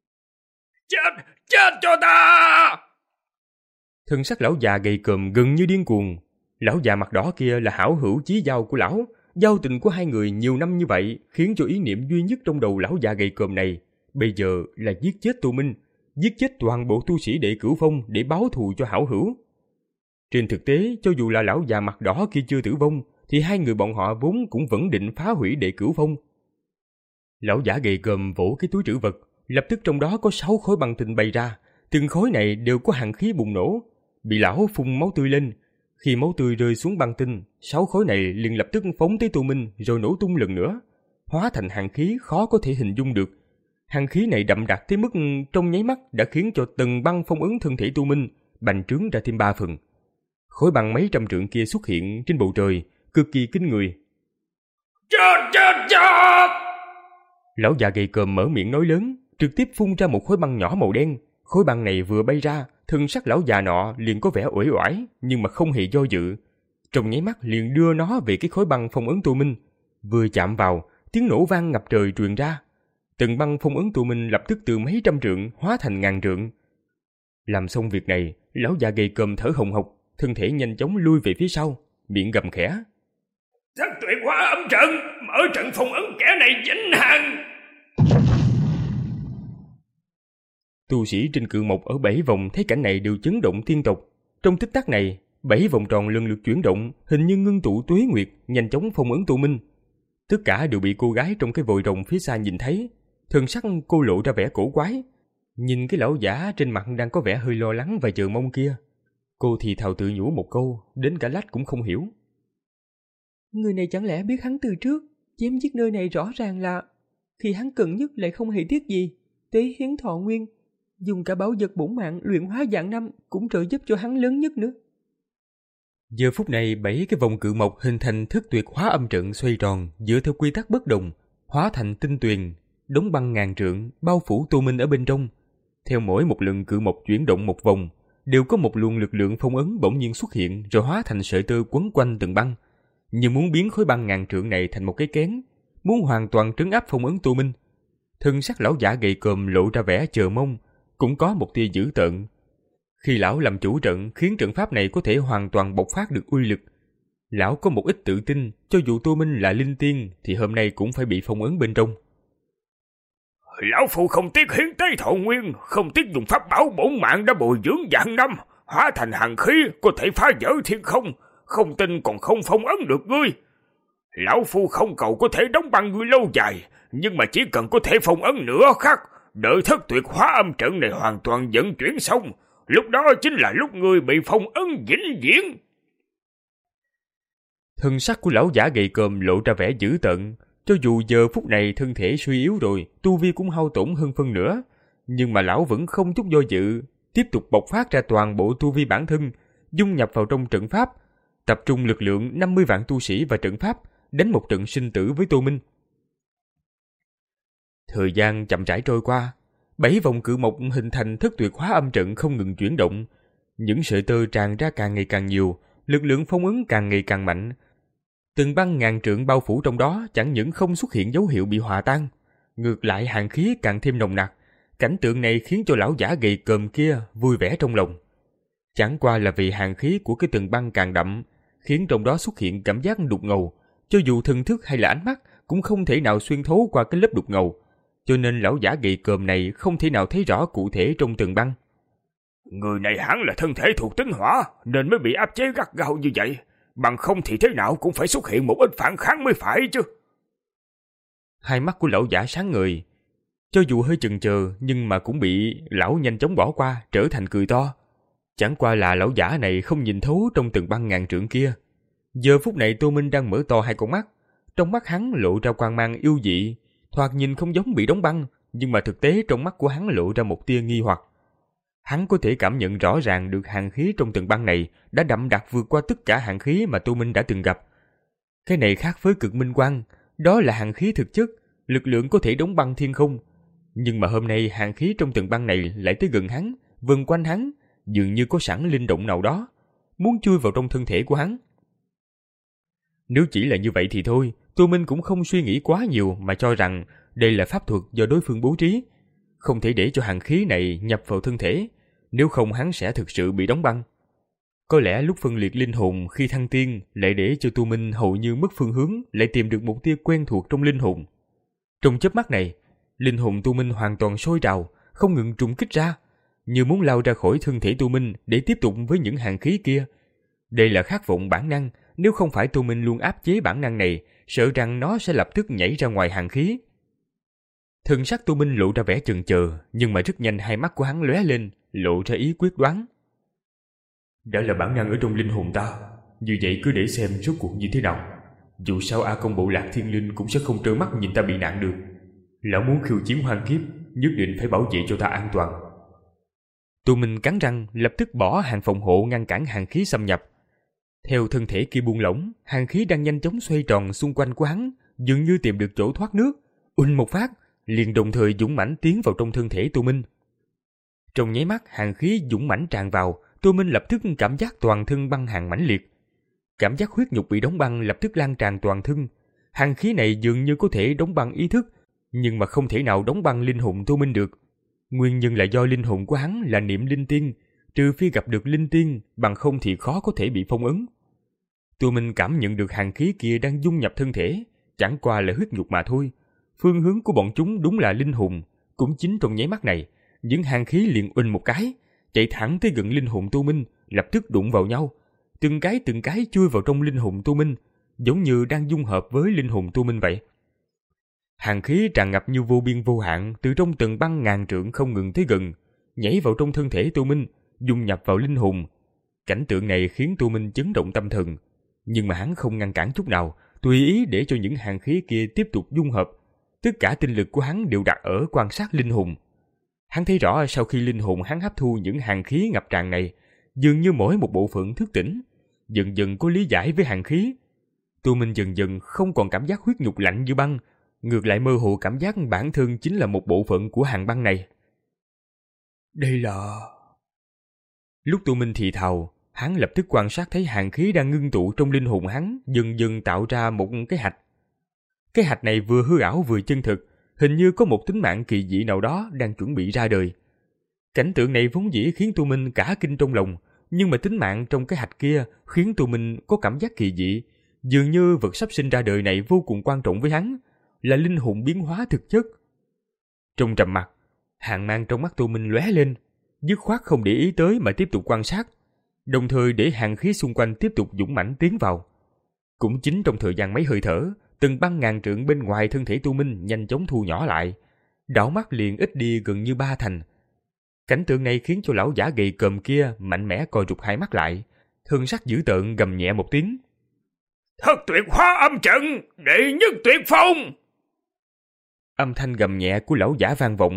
Chết, chết cho ta!
Thân sắc lão già gầy còm gần như điên cuồng. Lão già mặt đỏ kia là hảo hữu chí giao của lão, giao tình của hai người nhiều năm như vậy khiến cho ý niệm duy nhất trong đầu lão già gầy còm này bây giờ là giết chết Tô Minh, giết chết toàn bộ tu sĩ đệ cửu phong để báo thù cho hảo hữu. Trên thực tế, cho dù là lão già mặt đỏ kia chưa tử vong, thì hai người bọn họ vốn cũng vẫn định phá hủy đệ cửu phong. Lão giả gầy còm vỗ cái túi trữ vật, lập tức trong đó có sáu khối băng tinh bay ra, từng khối này đều có hàn khí bùng nổ, bị lão phun máu tươi lên. Khi máu tươi rơi xuống băng tinh, sáu khối này liền lập tức phóng tới Tô Minh rồi nổ tung lần nữa, hóa thành hàn khí khó có thể hình dung được. Hàn khí này đậm đặc tới mức trong nháy mắt đã khiến cho tầng băng phong ấn thân thể Tô Minh bành trướng ra thêm ba phần. Khối băng mấy trăm trượng kia xuất hiện trên bầu trời, cực kỳ kinh người.
Chết, chết, chết!
Lão già gầy còm mở miệng nói lớn, trực tiếp phun ra một khối băng nhỏ màu đen. Khối băng này vừa bay ra, thân sắc lão già nọ liền có vẻ uể oải, nhưng mà không hề do dự. Trong nháy mắt liền đưa nó về cái khối băng phong ấn Tô Minh. Vừa chạm vào, tiếng nổ vang ngập trời truyền ra. Tầng băng phong ấn Tô Minh lập tức từ mấy trăm trượng hóa thành ngàn trượng. Làm xong việc này, lão già gầy còm thở hồng hộc, thân thể nhanh chóng lui về phía sau, miệng gầm khẽ.
Thất tuyệt hóa âm trận, mở trận phong ấn kẻ này vĩnh hằng.
Tu sĩ trên cự mộc ở bảy vòng thấy cảnh này đều chấn động tiên tộc. Trong tích tắc này, bảy vòng tròn lần lượt chuyển động, hình như ngưng tụ tuế nguyệt, nhanh chóng phong ấn Tô Minh. Tất cả đều bị cô gái trong cái vòi rồng phía xa nhìn thấy. Thần sắc cô lộ ra vẻ cổ quái, nhìn cái lão giả trên mặt đang có vẻ hơi lo lắng và chờ mong kia. Cô thì thào tự nhủ một câu, đến cả Lách cũng không hiểu.
Người này chẳng lẽ biết hắn từ trước, chém giết nơi này rõ ràng là khi hắn cần nhất lại không hề tiếc gì, tế hiến thọ nguyên, dùng cả bảo vật bổn mạng luyện hóa vạn năm cũng trợ giúp cho hắn lớn nhất nữa.
Giờ phút này bảy cái vòng cự mộc hình thành thức tuyệt hóa âm trận xoay tròn dựa theo quy tắc bất đồng, hóa thành tinh tuyền, đóng băng ngàn trượng, bao phủ Tô Minh ở bên trong. Theo mỗi một lần cự mộc chuyển động một vòng, đều có một luồng lực lượng phong ấn bỗng nhiên xuất hiện rồi hóa thành sợi tơ quấn quanh tầng băng, như muốn biến khối băng ngàn trượng này thành một cái kén, muốn hoàn toàn trấn áp phong ấn Tô Minh. Thân sắc lão giả gầy còm lộ ra vẻ chờ mong, cũng có một tia dữ tợn. Khi lão làm chủ trận khiến trận pháp này có thể hoàn toàn bộc phát được uy lực, lão có một ít tự tin, cho dù Tô Minh là linh tiên thì hôm nay cũng phải bị phong ấn bên trong.
Lão phu không tiếc hiến tế thọ nguyên, không tiếc dùng pháp bảo bổn mạng đã bồi dưỡng vạn năm, hóa thành hàn khí có thể phá vỡ thiên không, không tin còn không phong ấn được ngươi. Lão phu không cầu có thể đóng băng ngươi lâu dài, nhưng mà chỉ cần có thể phong ấn nửa khắc, đợi thất tuyệt hóa âm trận này hoàn toàn vận chuyển xong, lúc đó chính là lúc ngươi bị phong ấn vĩnh viễn.
Thân sắc của lão giả gầy còm lộ ra vẻ dữ tợn. Cho dù giờ phút này thân thể suy yếu rồi, tu vi cũng hao tổn hơn phân nửa, nhưng mà lão vẫn không chút do dự, tiếp tục bộc phát ra toàn bộ tu vi bản thân, dung nhập vào trong trận pháp, tập trung lực lượng năm mươi vạn tu sĩ và trận pháp, đánh một trận sinh tử với Tô Minh. Thời gian chậm rãi trôi qua, bảy vòng cự mộc hình thành thất tuyệt hóa âm trận không ngừng chuyển động. Những sợi tơ tràn ra càng ngày càng nhiều, lực lượng phong ấn càng ngày càng mạnh. Từng băng ngàn trượng bao phủ trong đó chẳng những không xuất hiện dấu hiệu bị hòa tan, ngược lại hàn khí càng thêm nồng nặc. Cảnh tượng này khiến cho lão giả gầy còm kia vui vẻ trong lòng. Chẳng qua là vì hàn khí của cái tầng băng càng đậm, khiến trong đó xuất hiện cảm giác đục ngầu, cho dù thần thức hay là ánh mắt cũng không thể nào xuyên thấu qua cái lớp đục ngầu, cho nên lão giả gầy còm này không thể nào thấy rõ cụ thể trong tầng băng.
Người này hẳn là thân thể thuộc tính hỏa, nên mới bị áp chế gắt gao như vậy, bằng không thì thế nào cũng phải xuất hiện một ít phản kháng mới phải chứ.
Hai mắt của lão giả sáng ngời, cho dù hơi chần chờ nhưng mà cũng bị lão nhanh chóng bỏ qua, trở thành cười to. Chẳng qua là lão giả này không nhìn thấu trong tầng băng ngàn trượng kia. Giờ phút này Tô Minh đang mở to hai con mắt, trong mắt hắn lộ ra quang mang yêu dị, thoạt nhìn không giống bị đóng băng, nhưng mà thực tế trong mắt của hắn lộ ra một tia nghi hoặc. Hắn có thể cảm nhận rõ ràng được hàn khí trong tầng băng này đã đậm đặc vượt qua tất cả hàn khí mà Tô Minh đã từng gặp. Cái này khác với cực minh quang, đó là hàn khí thực chất, lực lượng có thể đóng băng thiên không. Nhưng mà hôm nay hàn khí trong tầng băng này lại tới gần hắn, vần quanh hắn, dường như có sẵn linh động nào đó, muốn chui vào trong thân thể của hắn. Nếu chỉ là như vậy thì thôi, Tô Minh cũng không suy nghĩ quá nhiều mà cho rằng đây là pháp thuật do đối phương bố trí. Không thể để cho hàn khí này nhập vào thân thể, nếu không hắn sẽ thực sự bị đóng băng. Có lẽ lúc phân liệt linh hồn khi thăng tiên lại để cho Tô Minh hầu như mất phương hướng, lại tìm được một tia quen thuộc trong linh hồn. Trong chớp mắt này, linh hồn Tô Minh hoàn toàn sôi trào, không ngừng trùng kích ra, như muốn lao ra khỏi thân thể Tô Minh để tiếp tục với những hàn khí kia. Đây là khát vọng bản năng, nếu không phải Tô Minh luôn áp chế bản năng này, sợ rằng nó sẽ lập tức nhảy ra ngoài hàn khí. Thần sắc Tô Minh lộ ra vẻ chần chờ, nhưng mà rất nhanh hai mắt của hắn lóe lên, lộ ra ý quyết đoán. Đã là bản năng ở trong linh hồn ta, như vậy cứ để xem rốt cuộc như thế nào. Dù sao A Công Bộ Lạc Thiên Linh cũng sẽ không trơ mắt nhìn ta bị nạn được. Lão muốn khiêu chiến hoang kiếp, nhất định phải bảo vệ cho ta an toàn. Tô Minh cắn răng, lập tức bỏ hàng phòng hộ ngăn cản hàn khí xâm nhập. Theo thân thể kia buông lỏng, hàn khí đang nhanh chóng xoay tròn xung quanh của hắn, dường như tìm được chỗ thoát nước. Uỳnh một phát, liền đồng thời dũng mãnh tiến vào trong thân thể Tô Minh. Trong nháy mắt, hàn khí dũng mãnh tràn vào, Tô Minh lập tức cảm giác toàn thân băng hàn mãnh liệt. Cảm giác huyết nhục bị đóng băng lập tức lan tràn toàn thân. Hàn khí này dường như có thể đóng băng ý thức, nhưng mà không thể nào đóng băng linh hồn Tô Minh được. Nguyên nhân là do linh hồn của hắn là niệm linh tiên, trừ phi gặp được linh tiên, bằng không thì khó có thể bị phong ấn. Tô Minh cảm nhận được hàn khí kia đang dung nhập thân thể, chẳng qua là huyết nhục mà thôi. Phương hướng của bọn chúng đúng là linh hồn. Cũng chính trong nháy mắt này, những hàn khí liền uỳnh một cái, chạy thẳng tới gần linh hồn Tô Minh, lập tức đụng vào nhau. Từng cái từng cái chui vào trong linh hồn Tô Minh, giống như đang dung hợp với linh hồn Tô Minh vậy. Hàn khí tràn ngập như vô biên vô hạn, từ trong tầng băng ngàn trượng không ngừng tới gần, nhảy vào trong thân thể Tô Minh, dung nhập vào linh hồn. Cảnh tượng này khiến Tô Minh chấn động tâm thần, nhưng mà hắn không ngăn cản chút nào, tùy ý để cho những hàn khí kia tiếp tục dung hợp. Tất cả tinh lực của hắn đều đặt ở quan sát linh hồn. Hắn thấy rõ sau khi linh hồn hắn hấp thu những hàn khí ngập tràn này, dường như mỗi một bộ phận thức tỉnh, dần dần có lý giải với hàn khí. Tô Minh dần dần không còn cảm giác huyết nhục lạnh như băng, ngược lại mơ hồ cảm giác bản thân chính là một bộ phận của hàn băng này. Đây là... Lúc Tô Minh thì thào, hắn lập tức quan sát thấy hàn khí đang ngưng tụ trong linh hồn hắn, dần dần tạo ra một cái hạch. Cái hạch này vừa hư ảo vừa chân thực, hình như có một tính mạng kỳ dị nào đó đang chuẩn bị ra đời. Cảnh tượng này vốn dĩ khiến Tô Minh cả kinh trong lòng, nhưng mà tính mạng trong cái hạch kia khiến Tô Minh có cảm giác kỳ dị, dường như vật sắp sinh ra đời này vô cùng quan trọng với hắn, là linh hồn biến hóa thực chất. Trong trầm mặc, hàn mang trong mắt Tô Minh lóe lên, dứt khoát không để ý tới mà tiếp tục quan sát, đồng thời để hàn khí xung quanh tiếp tục dũng mãnh tiến vào. Cũng chính trong thời gian mấy hơi thở, từng băng ngàn trượng bên ngoài thân thể Tô Minh nhanh chóng thu nhỏ lại, đảo mắt liền ít đi gần như ba thành. Cảnh tượng này khiến cho lão giả gầy còm kia mạnh mẽ co rụt hai mắt lại, thân sắc dữ tợn gầm nhẹ một tiếng.
Thất tuyệt hóa âm trận, đệ nhất tuyệt phong!
Âm thanh gầm nhẹ của lão giả vang vọng,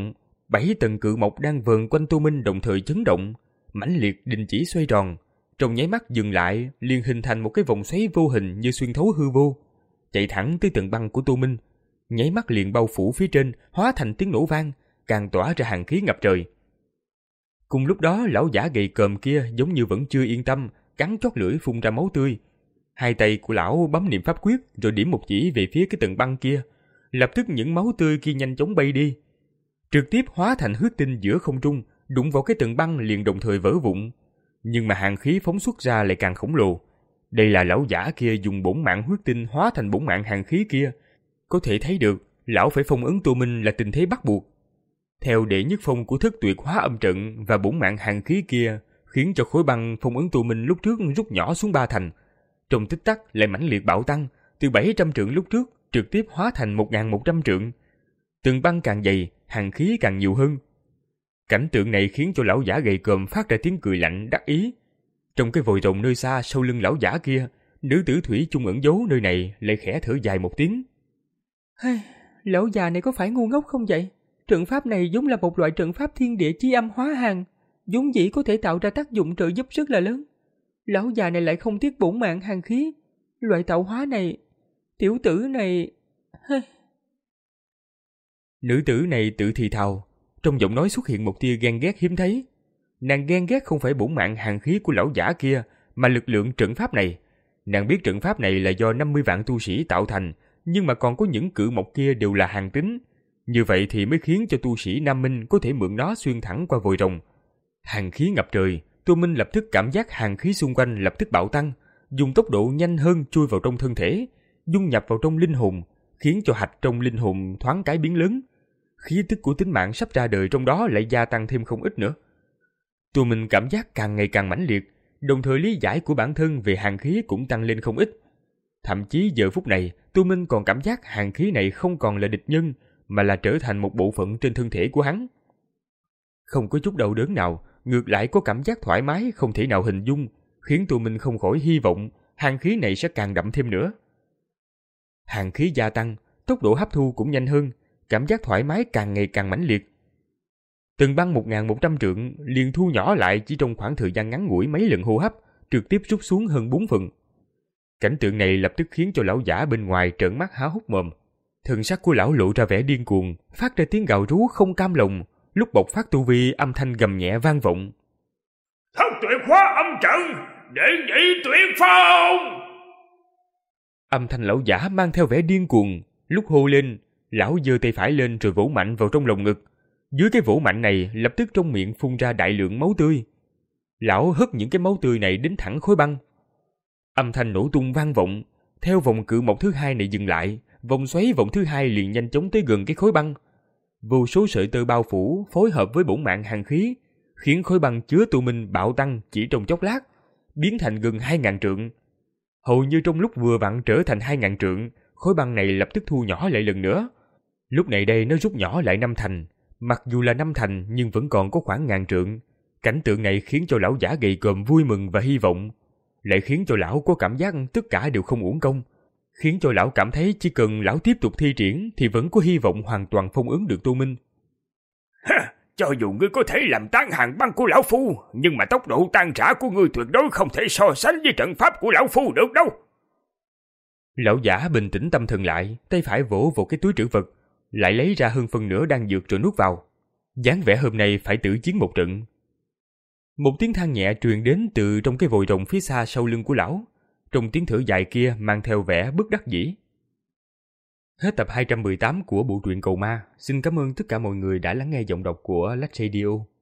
Bảy tầng cự mộc đang vờn quanh Tô Minh đồng thời chấn động, mãnh liệt đình chỉ xoay tròn, trong nháy mắt dừng lại, liền hình thành một cái vòng xoáy vô hình như xuyên thấu hư vô, chạy thẳng tới tầng băng của Tô Minh, nháy mắt liền bao phủ phía trên, hóa thành tiếng nổ vang, càng tỏa ra hàn khí ngập trời. Cùng lúc đó, lão giả gầy còm kia giống như vẫn chưa yên tâm, cắn chót lưỡi phun ra máu tươi. Hai tay của lão bấm niệm pháp quyết rồi điểm một chỉ về phía cái tầng băng kia, lập tức những máu tươi kia nhanh chóng bay đi, trực tiếp hóa thành huyết tinh giữa không trung, đụng vào cái tầng băng liền đồng thời vỡ vụn. Nhưng mà hàn khí phóng xuất ra lại càng khổng lồ. Đây là lão giả kia dùng bổn mạng huyết tinh hóa thành bổn mạng hàn khí kia. Có thể thấy được, lão phải phong ấn Tô Minh là tình thế bắt buộc. Theo đệ nhất phong của thức tuyệt hóa âm trận và bổn mạng hàn khí kia, khiến cho khối băng phong ấn Tô Minh lúc trước rút nhỏ xuống ba thành. Trong tích tắc lại mãnh liệt bạo tăng, từ bảy trăm trượng lúc trước trực tiếp hóa thành một nghìn một trăm trượng. Tường băng càng dày, hàn khí càng nhiều hơn. Cảnh tượng này khiến cho lão giả gầy còm phát ra tiếng cười lạnh đắc ý. Trong cái vòi rồng nơi xa sau lưng lão giả kia, nữ tử thủy chung ẩn giấu nơi này lại khẽ thở dài một tiếng.
Hey, lão già này có phải ngu ngốc không vậy? Trận pháp này giống là một loại trận pháp thiên địa chi âm hóa hàn, vốn dĩ có thể tạo ra tác dụng trợ giúp rất là lớn. Lão già này lại không tiếc bổn mạng hàn khí. Loại tạo hóa này, tiểu tử này... Hey.
Nữ tử này tự thì thào, trong giọng nói xuất hiện một tia ghen ghét hiếm thấy. Nàng ghen ghét không phải bổn mạng hàn khí của lão giả kia, mà lực lượng trận pháp này. Nàng biết trận pháp này là do năm mươi vạn tu sĩ tạo thành, nhưng mà còn có những cự mộc kia đều là hàn tính. Như vậy thì mới khiến cho tu sĩ Nam Minh có thể mượn nó xuyên thẳng qua vòi rồng. Hàn khí ngập trời, Tô Minh lập tức cảm giác hàn khí xung quanh lập tức bạo tăng, dùng tốc độ nhanh hơn chui vào trong thân thể, dung nhập vào trong linh hồn, khiến cho hạch trong linh hồn thoáng cái biến lớn. Khí tức của tính mạng sắp ra đời trong đó lại gia tăng thêm không ít nữa. Tô Minh cảm giác càng ngày càng mãnh liệt, đồng thời lý giải của bản thân về hàn khí cũng tăng lên không ít. Thậm chí giờ phút này, Tô Minh còn cảm giác hàn khí này không còn là địch nhân, mà là trở thành một bộ phận trên thân thể của hắn. Không có chút đau đớn nào, ngược lại có cảm giác thoải mái không thể nào hình dung, khiến Tô Minh không khỏi hy vọng hàn khí này sẽ càng đậm thêm nữa. Hàn khí gia tăng, tốc độ hấp thu cũng nhanh hơn, cảm giác thoải mái càng ngày càng mãnh liệt. Tầng băng một nghìn một trăm trượng liền thu nhỏ lại chỉ trong khoảng thời gian ngắn ngủi mấy lần hô hấp, trực tiếp rút xuống hơn bốn phần. Cảnh tượng này lập tức khiến cho lão giả bên ngoài trợn mắt há hốc mồm. Thần sắc của lão lộ ra vẻ điên cuồng, phát ra tiếng gào rú không cam lòng, lúc bộc phát tu vi âm thanh gầm nhẹ vang vọng.
Thất tuyệt hóa âm trận, đệ nhị tuyệt phong!
Âm thanh lão giả mang theo vẻ điên cuồng, lúc hô lên, lão giơ tay phải lên rồi vỗ mạnh vào trong lồng ngực. Dưới cái vỗ mạnh này lập tức trong miệng phun ra đại lượng máu tươi. Lão hất những cái máu tươi này đến thẳng khối băng. Âm thanh nổ tung vang vọng, theo vòng cự mộc thứ hai này dừng lại, vòng xoáy vòng thứ hai liền nhanh chóng tới gần cái khối băng. Vô số sợi tơ bao phủ phối hợp với bổn mạng hàn khí, khiến khối băng chứa Tô Minh bạo tăng chỉ trong chốc lát, biến thành gần hai ngàn trượng. Hầu như trong lúc vừa vặn trở thành hai ngàn trượng, khối băng này lập tức thu nhỏ lại lần nữa. Lúc này đây nó rút nhỏ lại năm thành, mặc dù là năm thành nhưng vẫn còn có khoảng ngàn trượng. Cảnh tượng này khiến cho lão giả gầy còm vui mừng và hy vọng, lại khiến cho lão có cảm giác tất cả đều không uổng công, khiến cho lão cảm thấy chỉ cần lão tiếp tục thi triển thì vẫn có hy vọng hoàn toàn phong ấn được Tô Minh.
Ha, cho dù ngươi có thể làm tan hàng băng của lão phu, nhưng mà tốc độ tan rã của ngươi tuyệt đối không thể so sánh với trận pháp của lão phu được đâu.
Lão giả bình tĩnh tâm thần lại, tay phải vỗ vào cái túi trữ vật, lại lấy ra hơn phân nửa đan dược rồi nuốt vào. Dáng vẻ hôm nay phải tử chiến một trận. Một tiếng than nhẹ truyền đến từ trong cái vòi rồng phía xa sau lưng của lão. Trong tiếng thở dài kia mang theo vẻ bất đắc dĩ. Hết tập hai trăm mười tám của bộ truyện Cầu Ma. Xin cảm ơn tất cả mọi người đã lắng nghe giọng đọc của Lách Radio.